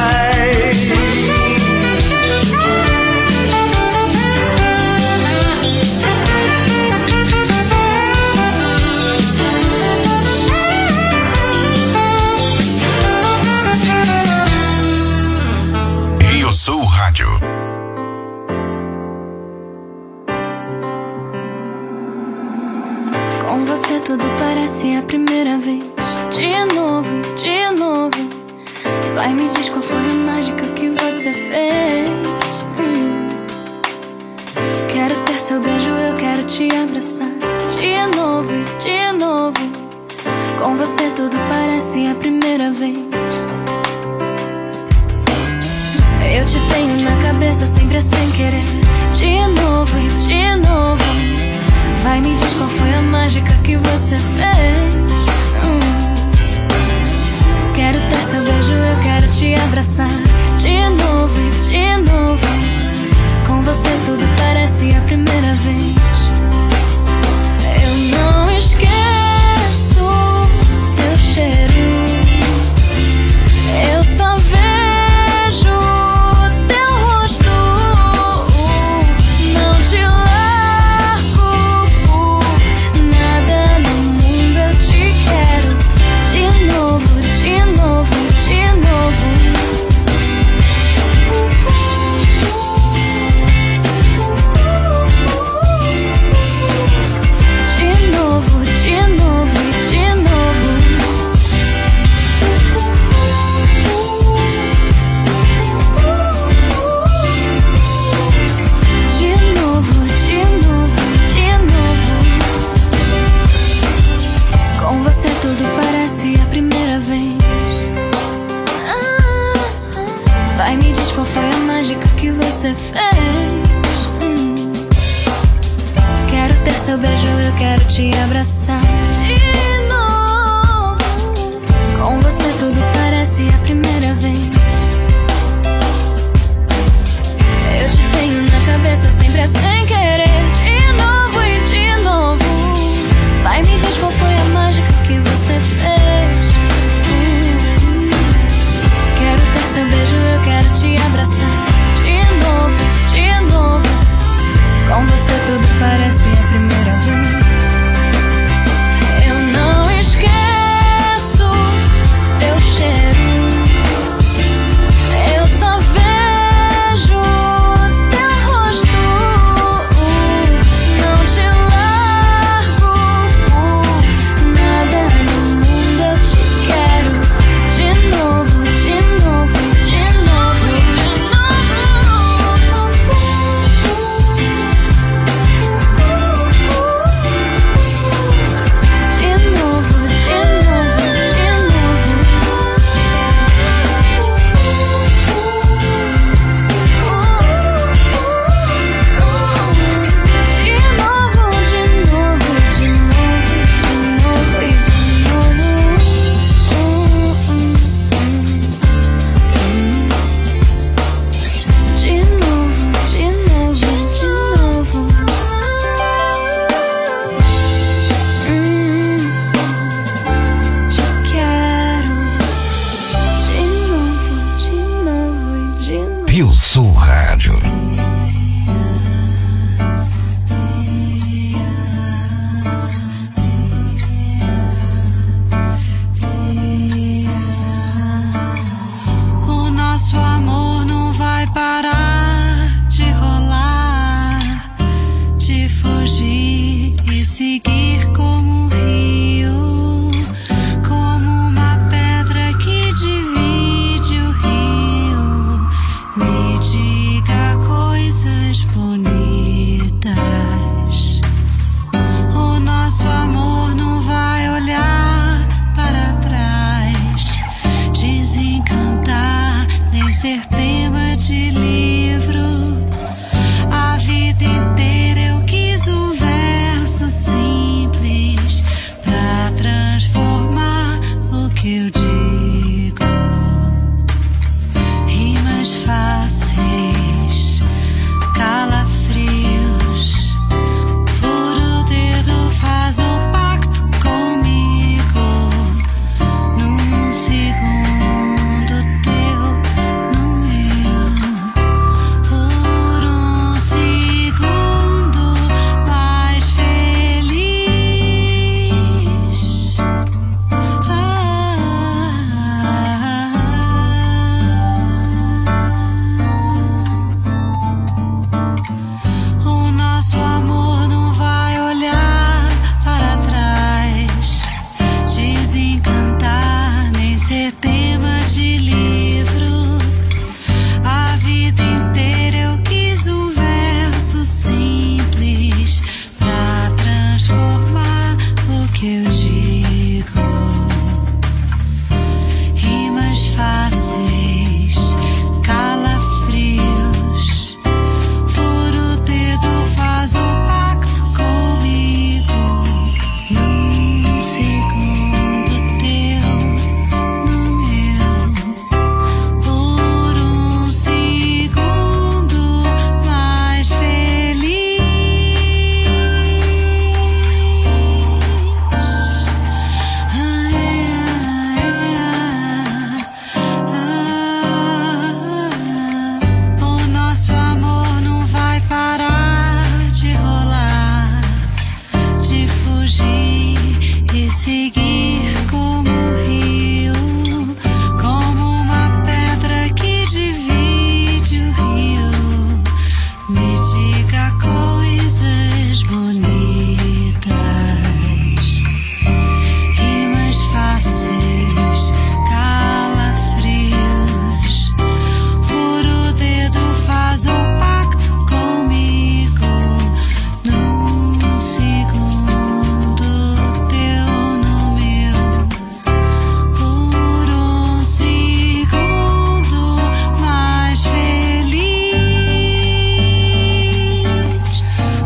Rio Sul Rádio. Com você tudo parece a primeira vez. Dia novo, dia novo. Vai, me diz qual foi a mágica que você fez. Quero ter seu beijo, eu quero te abraçar. Dia novo, dia novo. Com você tudo parece a primeira vez. Eu te tenho na cabeça sempre sem querer. Dia novo, dia novo. Vai, me diz qual foi a mágica que você fez. Quero ter seu beijo, eu quero te abraçar. De novo, com você tudo parece a primeira vez. Eu não esqueço teu cheiro. Eu só vejo teu rosto. Não te largo por nada no mundo. Eu te quero de novo, de novo, de novo. De novo, de novo, de novo. De novo, de novo, de novo. Com você tudo parece a primeira vez. Vai, me diz qual foi a mágica que você fez. Quero ter seu beijo, eu quero te abraçar. De novo. Com você tudo parece a primeira vez. Eu te tenho na cabeça sempre sem querer. De novo e de novo. Vai, me diz qual foi a mágica que você fez. Quero ter seu beijo, eu quero te abraçar. De novo. Com você tudo parece a primeira vez. Eu não esqueço teu cheiro. Eu só vejo teu rosto. seguir como um rio, como uma pedra que divide o rio. Me diga coisas bonitas. O nosso amor não vai olhar para trás, desencantar, nem ser tema de livro. A vida inteira eu quis um verso simples pra transformar o que eu digo. Rimas fáceis, calafrios. Fura o dedo, faz um pacto comigo. Num segundo teu, no meu. Por um segundo mais feliz. O nosso amor não vai olhar para trás, desencantar, nem ser tema de livro. A vida inteira eu quis um verso simples pra transformar o que eu digo. Rimas fáceis, calafrios. Fura o dedo, faz um pacto comigo. Num segundo teu, no meu. Por um segundo mais feliz. O nosso amor não vai parar de rolar, de fugir e seguir como um rio, como uma pedra que divide o rio. Me diga coisas bonitas. Rimas fáceis, calafrios. Fura o dedo, faz um pacto comigo. Num segundo teu, no meu. Por um segundo mais feliz.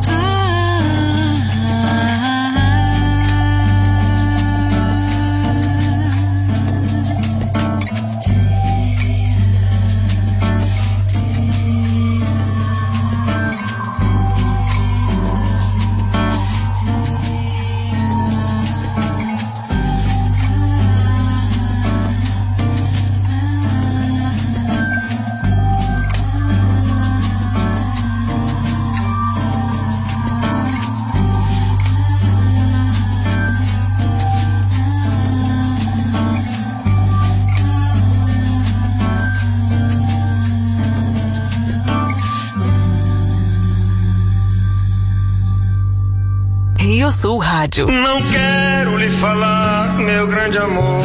Rio Sul Rádio. Não quero lhe falar, meu grande amor,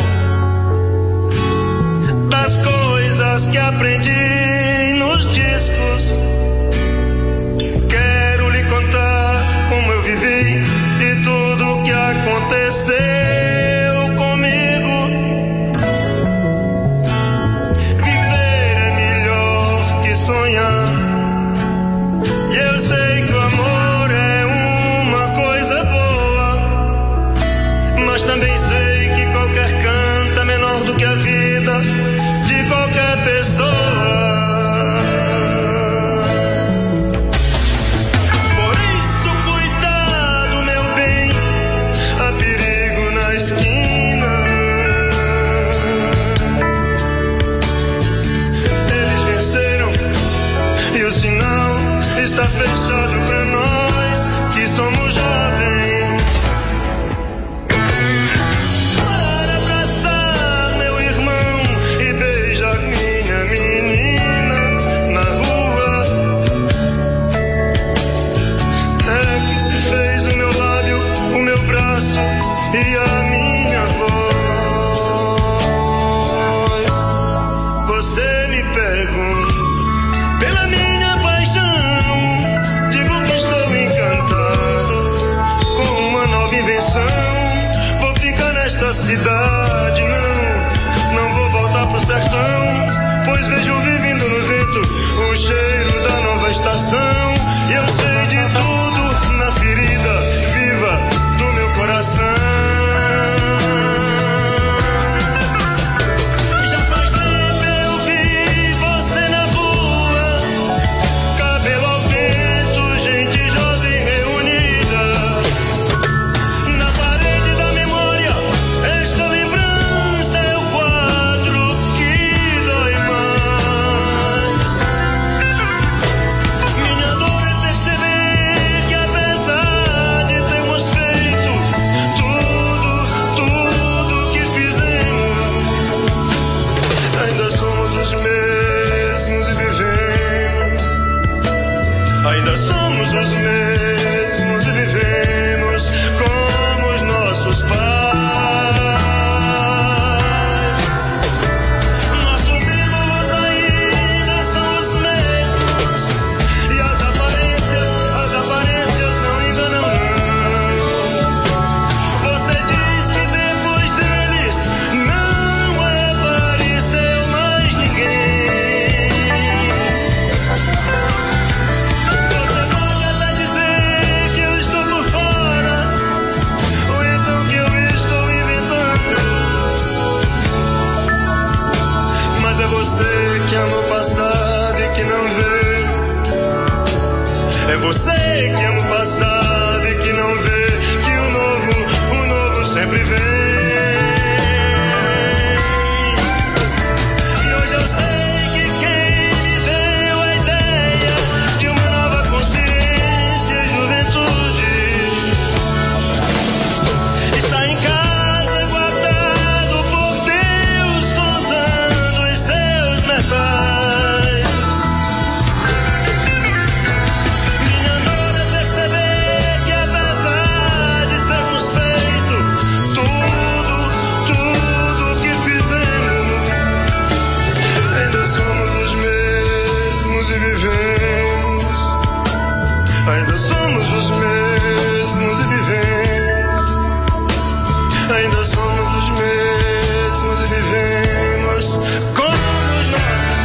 das coisas que aprendi nos discos. Quero lhe contar como eu vivi e tudo que aconteceu comigo. Viver é melhor que sonhar, e eu sei que o amor é uma coisa boa, mas também sei que qualquer canto é menor do que a vida de qualquer pessoa. Por isso, cuidado, meu bem, há perigo na esquina. Eles venceram e o sinal está fechado pra nós que somos jovens. Para abraçar meu irmão e beijar minha menina na rua. É que se fez o meu lábio, o meu desta cidade. Não vou voltar pro sertão, pois vejo vivendo no vento o cheiro da nova estação. E eu sei de tudo na ferida viva do meu coração. Já faz tempo eu vi você na rua, cabelo ao vento, gente jovem reunida. Na parede da memória, esta lembrança é o quadro que dói mais. Minha dor é perceber que apesar de termos feito tudo que fizemos, ainda somos os mesmos e vivemos. Ainda somos os mesmos e vivemos como os nossos pais. Nossos ídolos ainda são os mesmos, e as aparências não enganam, não. Você diz que depois deles não apareceu mais ninguém. Você pode até dizer que eu estou por fora, ou então que eu estou inventando, mas é você que ama o passado e que não vê. É você que ama o passado e que não vê que o novo sempre vem. E hoje eu sei que quem me deu a ideia de uma nova consciência e juventude está em casa, guardado por Deus, contando os seus metais. Minha dor é perceber que apesar de termos feito tudo que fizemos, ainda somos os mesmos e vivemos. Ainda somos os mesmos e vivemos. Ainda somos os mesmos e vivemos como os nossos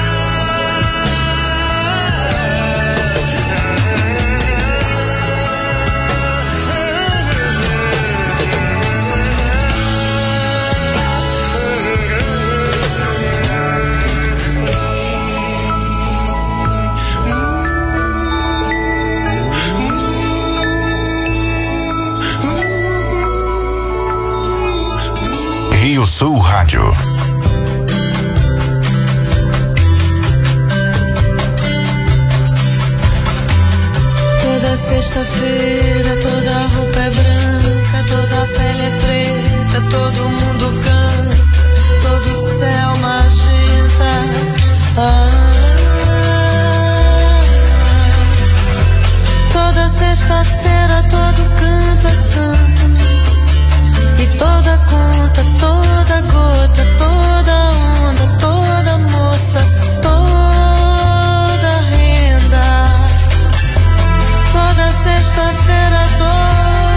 Rio Sul Rádio. Toda sexta-feira, toda a roupa é branca, toda a pele é preta, todo mundo canta, todo o céu magenta. Toda sexta-feira, todo canto é santo, e toda conta, toda gota, toda onda, toda moça, toda renda. Toda sexta-feira, toda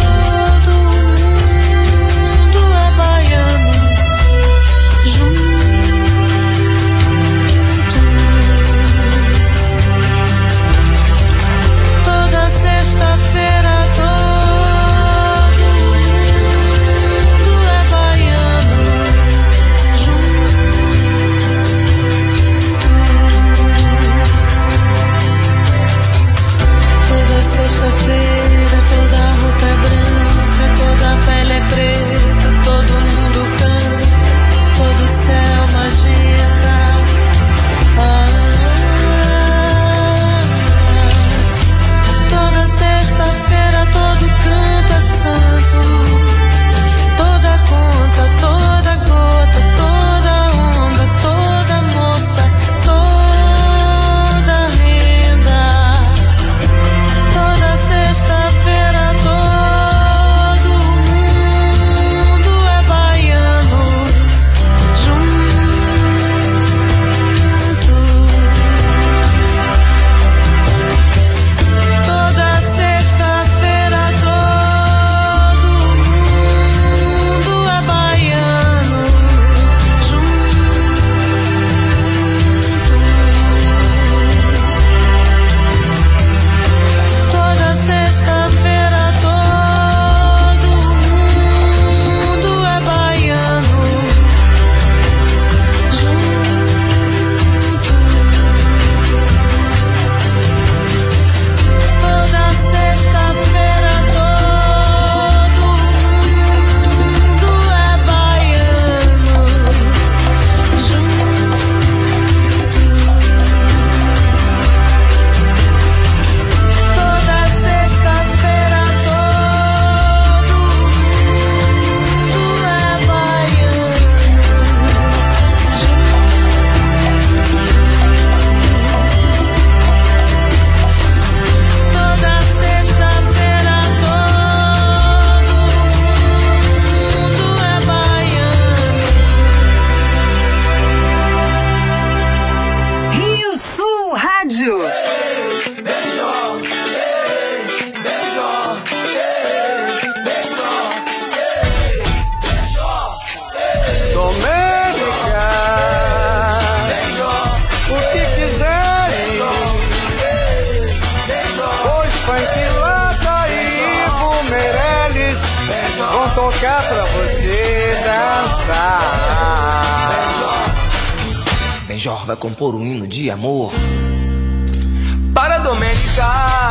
tocar pra você dançar. Benjor vai compor um hino de amor para Domênica,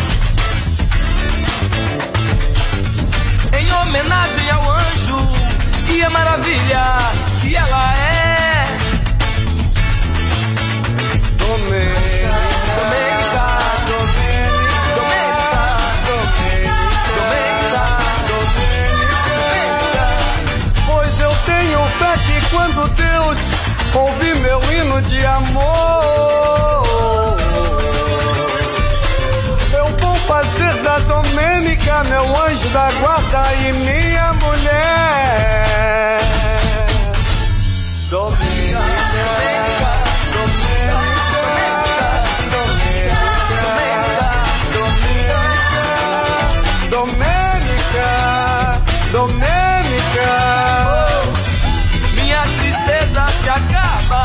em homenagem ao anjo e a maravilha que ela é. Domênica, pois eu tenho fé que quando Deus ouvir meu hino de amor, eu vou fazer da Domênica meu anjo da guarda e minha mulher. Domênica, Domênica, minha tristeza se acaba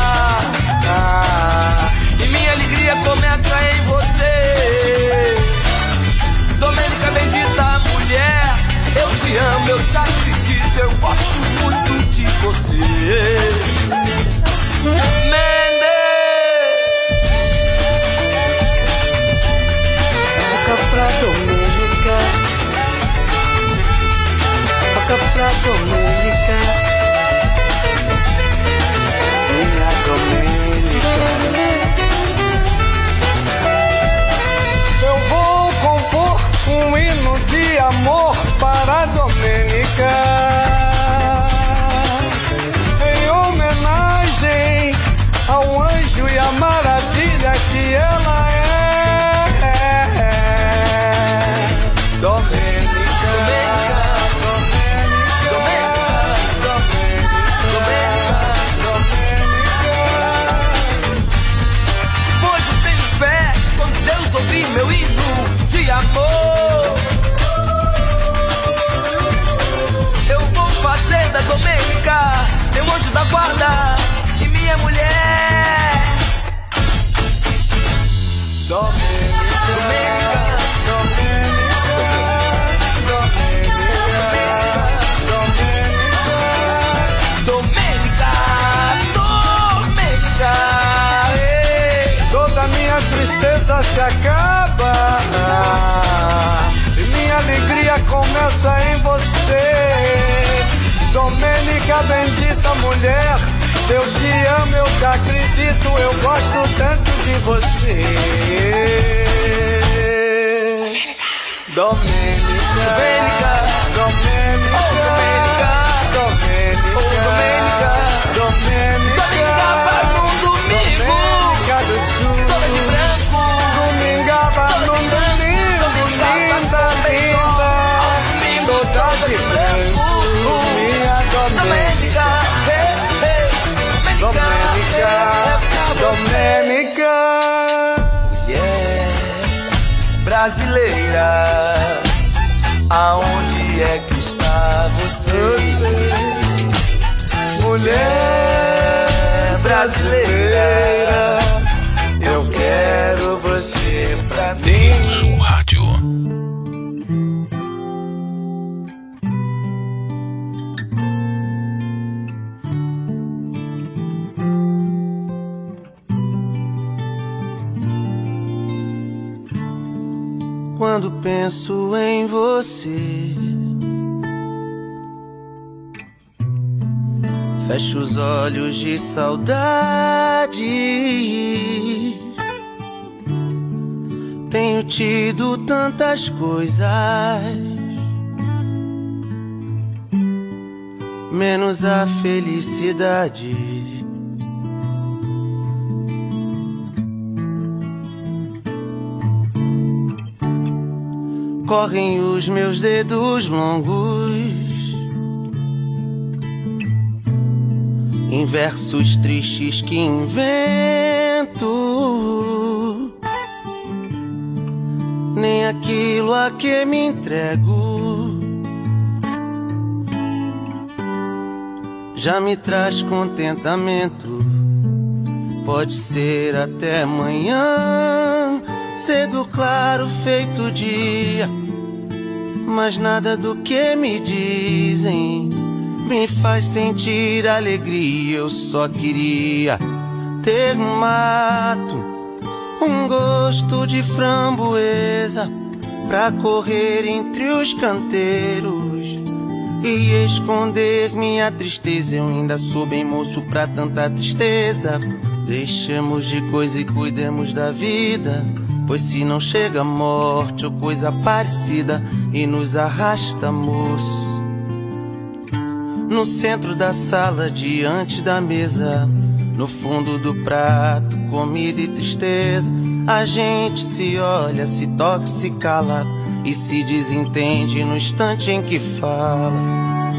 e minha alegria começa em você. Domênica, bendita mulher, eu te amo, eu te acredito, eu gosto muito de você. toca pra Domênica, toca pra Domênica, minha Domênica. Eu vou compor um hino de amor para a Domênica, em homenagem ao anjo e a maravilha que ela é. Domênica, pois eu tenho fé quando Deus ouvir meu hino de amor, eu vou fazer da Domênica meu anjo da guarda e minha mulher. Toda minha tristeza se acaba e minha alegria começa em você. Domênica, bendita mulher, eu te amo, eu te acredito, eu gosto tanto de você. Domênica, Domênica, Domênica, Domênica, Domênica vai num domingo, do sul, toda de branco, domingava num domingo, linda, linda, toda de branco, minha Domênica, Domênica, mulher brasileira, aonde é que está você? Mulher brasileira, eu quero você pra mim. Sul Rádio. Quando penso em você, fecho os olhos de saudade. Tenho tido tantas coisas, menos a felicidade. Correm os meus dedos longos em versos tristes que invento, nem aquilo a que me entrego já me traz contentamento. Pode ser até amanhã, cedo claro feito dia, mas nada do que me dizem me faz sentir alegria. Eu só queria ter um mato, um gosto de framboesa pra correr entre os canteiros e esconder minha tristeza. Eu ainda sou bem moço pra tanta tristeza. Deixemos de coisa e cuidemos da vida, pois se não chega a morte ou coisa parecida e nos arrasta, moço. No centro da sala, diante da mesa, no fundo do prato, comida e tristeza, a gente se olha, se toca, se cala e se desentende no instante em que fala.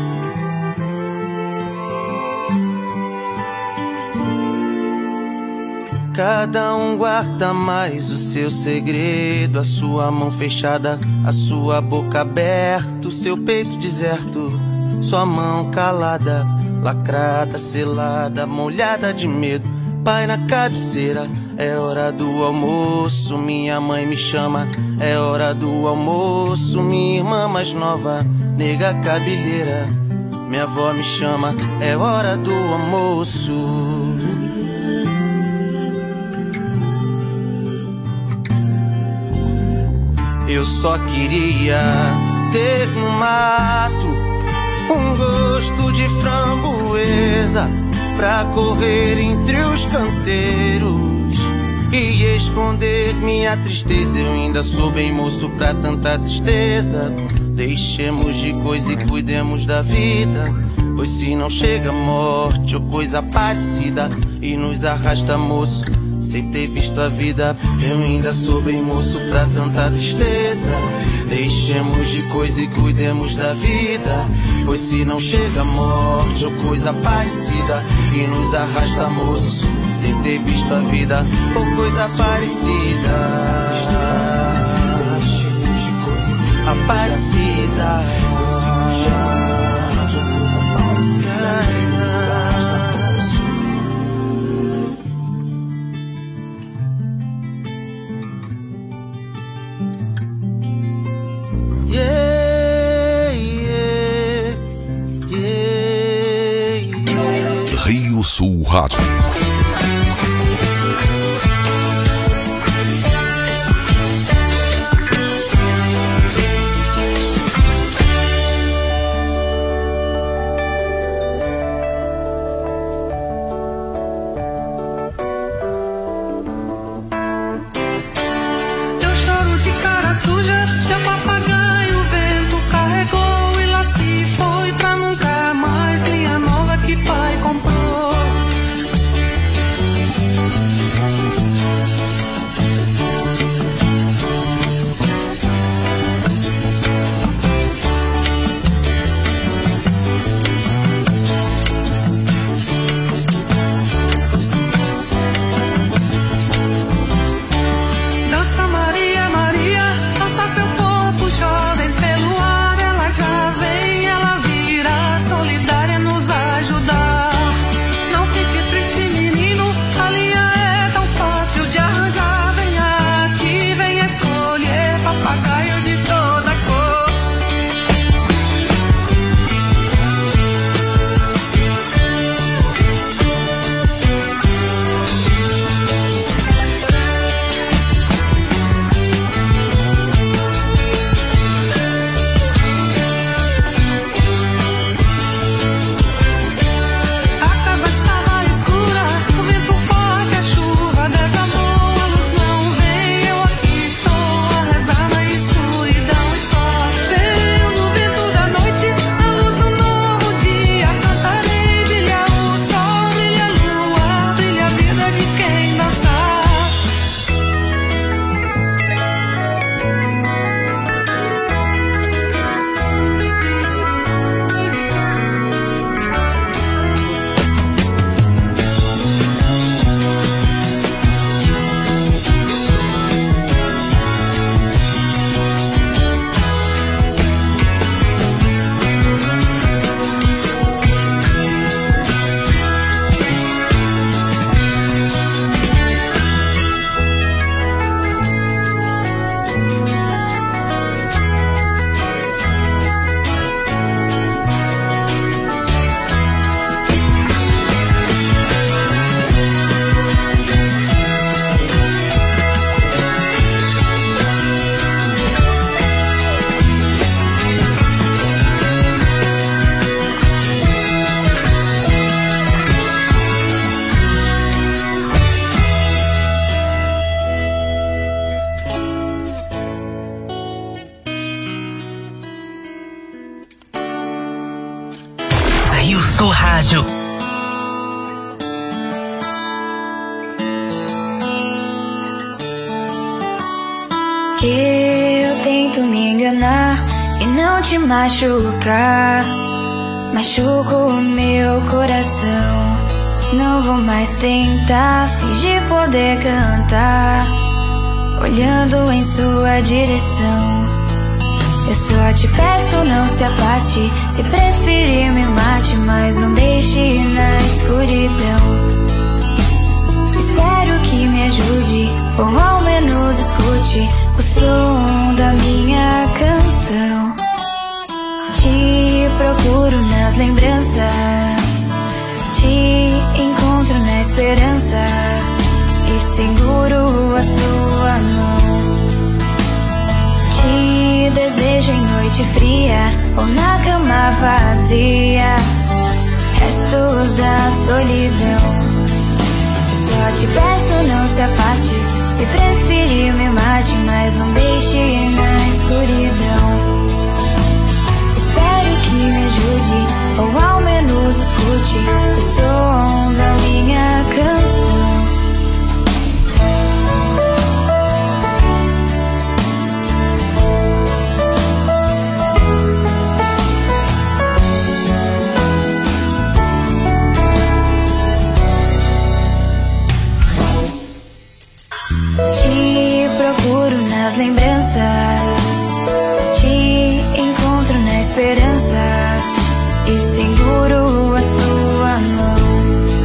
Cada um guarda mais o seu segredo, a sua mão fechada, a sua boca aberta, o seu peito deserto, sua mão calada, lacrada, selada, molhada de medo. Pai na cabeceira, é hora do almoço, minha mãe me chama, é hora do almoço. Minha irmã mais nova, nega cabeleira, minha avó me chama, é hora do almoço. Eu só queria ter no mato um gosto de framboesa pra correr entre os canteiros e esconder minha tristeza. Eu ainda sou bem moço pra tanta tristeza. Deixemos de coisa e cuidemos da vida, pois se não chega a morte ou coisa parecida e nos arrasta, moço, sem ter visto a vida. Eu ainda sou bem moço pra tanta tristeza. Deixemos de coisa e cuidemos da vida, pois se não chega a morte ou coisa parecida e nos arrasta, moço, sem ter visto a vida ou coisa parecida. Deixemos de coisa parecida, pois se não chega a morte ou coisa parecida e nos arrasta, moço. Rio Sul Rádio. Seu choro de cara suja, seu papagaio, o vento carregou e lá se foi pra nunca mais. Linha nova que pai comprou. Rio Sul Rádio. Eu tento me enganar e não te machucar. Machuco o meu coração. Não vou mais tentar fingir poder cantar, olhando em sua direção. Eu só te peço, não se afaste. Se preferir, me mate, mas não deixe na escuridão. Espero que me ajude, ou ao menos escute o som da minha canção. Te procuro nas lembranças, te encontro na esperança e seguro a sua mão. Te desejo em noite fria ou na cama vazia, restos da solidão. Só te peço, não se afaste. Se preferir, me mate, mas não deixe na escuridão. Espero que me ajude, ou ao menos escute o som da minha canção. Te procuro nas lembranças, te encontro na esperança e seguro a sua mão.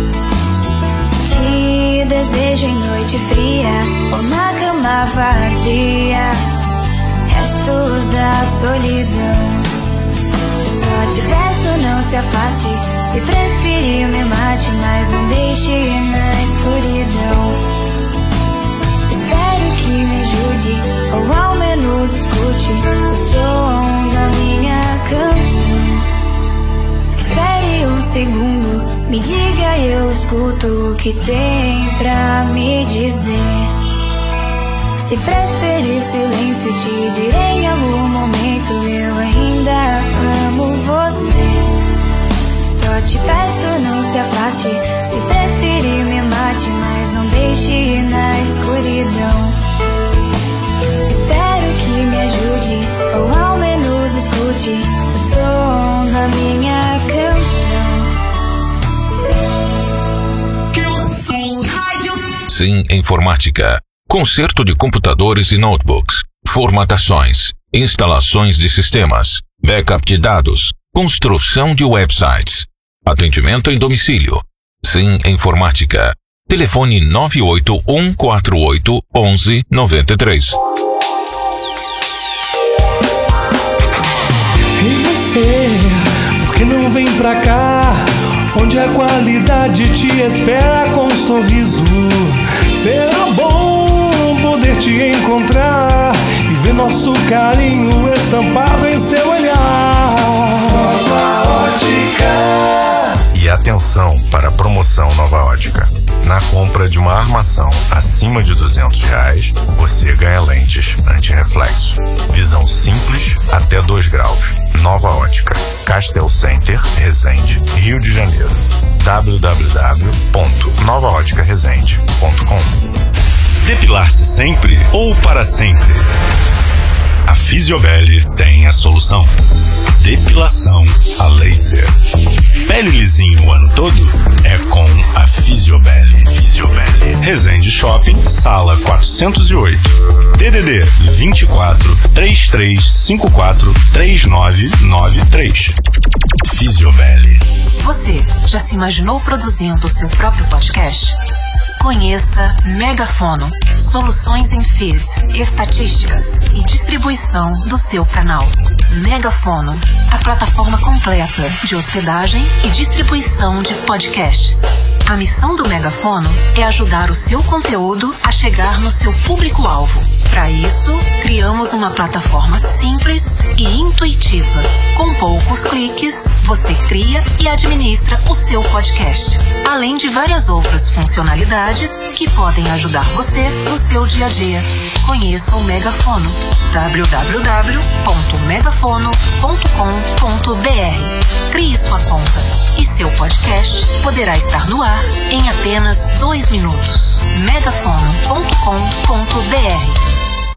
Te desejo em noite fria ou na cama vazia, restos da solidão. Só te peço, não se afaste. Se preferir, me mate, mas não deixe na escuridão. Espero que me ajude, ou ao menos escute o som da minha canção. Espere um segundo, me diga, eu escuto o que tem pra me dizer. Se preferir silêncio, te direi em algum momento, eu ainda amo você. Só te peço, não se afaste. Se preferir, me mate, mas não deixe na escuridão. Espero que me ajude, ou ao menos escute o som da minha canção. Sim Informática. Conserto de computadores e notebooks, formatações, instalações de sistemas, backup de dados, construção de websites. Atendimento em domicílio. Sim Informática. Telefone 98148 1193. E você, por que não vem pra cá? Onde a qualidade te espera com um sorriso. Será bom poder te encontrar e ver nosso carinho estampado em seu olhar. Nova Ótica. E atenção para a promoção Nova Ótica. Na compra de uma armação acima de R$200, você ganha lentes anti-reflexo. Visão simples até 2 graus. Nova Ótica. Castel Center, Resende, Rio de Janeiro. www.novaóticaresende.com. Depilar-se sempre ou para sempre? A Fisiobel tem a solução. Depilação a laser. Pele lisinho o ano todo? É com a Fisiobel. Resende Shopping, sala 408. DDD 24 3354 3993. Fisiobel. Você já se imaginou produzindo o seu próprio podcast? Conheça Megafono, soluções em feed, estatísticas e distribuição do seu canal. Megafono, a plataforma completa de hospedagem e distribuição de podcasts. A missão do Megafono é ajudar o seu conteúdo a chegar no seu público-alvo. Para isso, criamos uma plataforma simples e intuitiva. Com poucos cliques, você cria e administra o seu podcast, além de várias outras funcionalidades que podem ajudar você no seu dia a dia. Conheça o Megafono. www.megafono.com.br. Crie sua conta seu podcast poderá estar no ar em apenas 2 minutos. megafono.com.br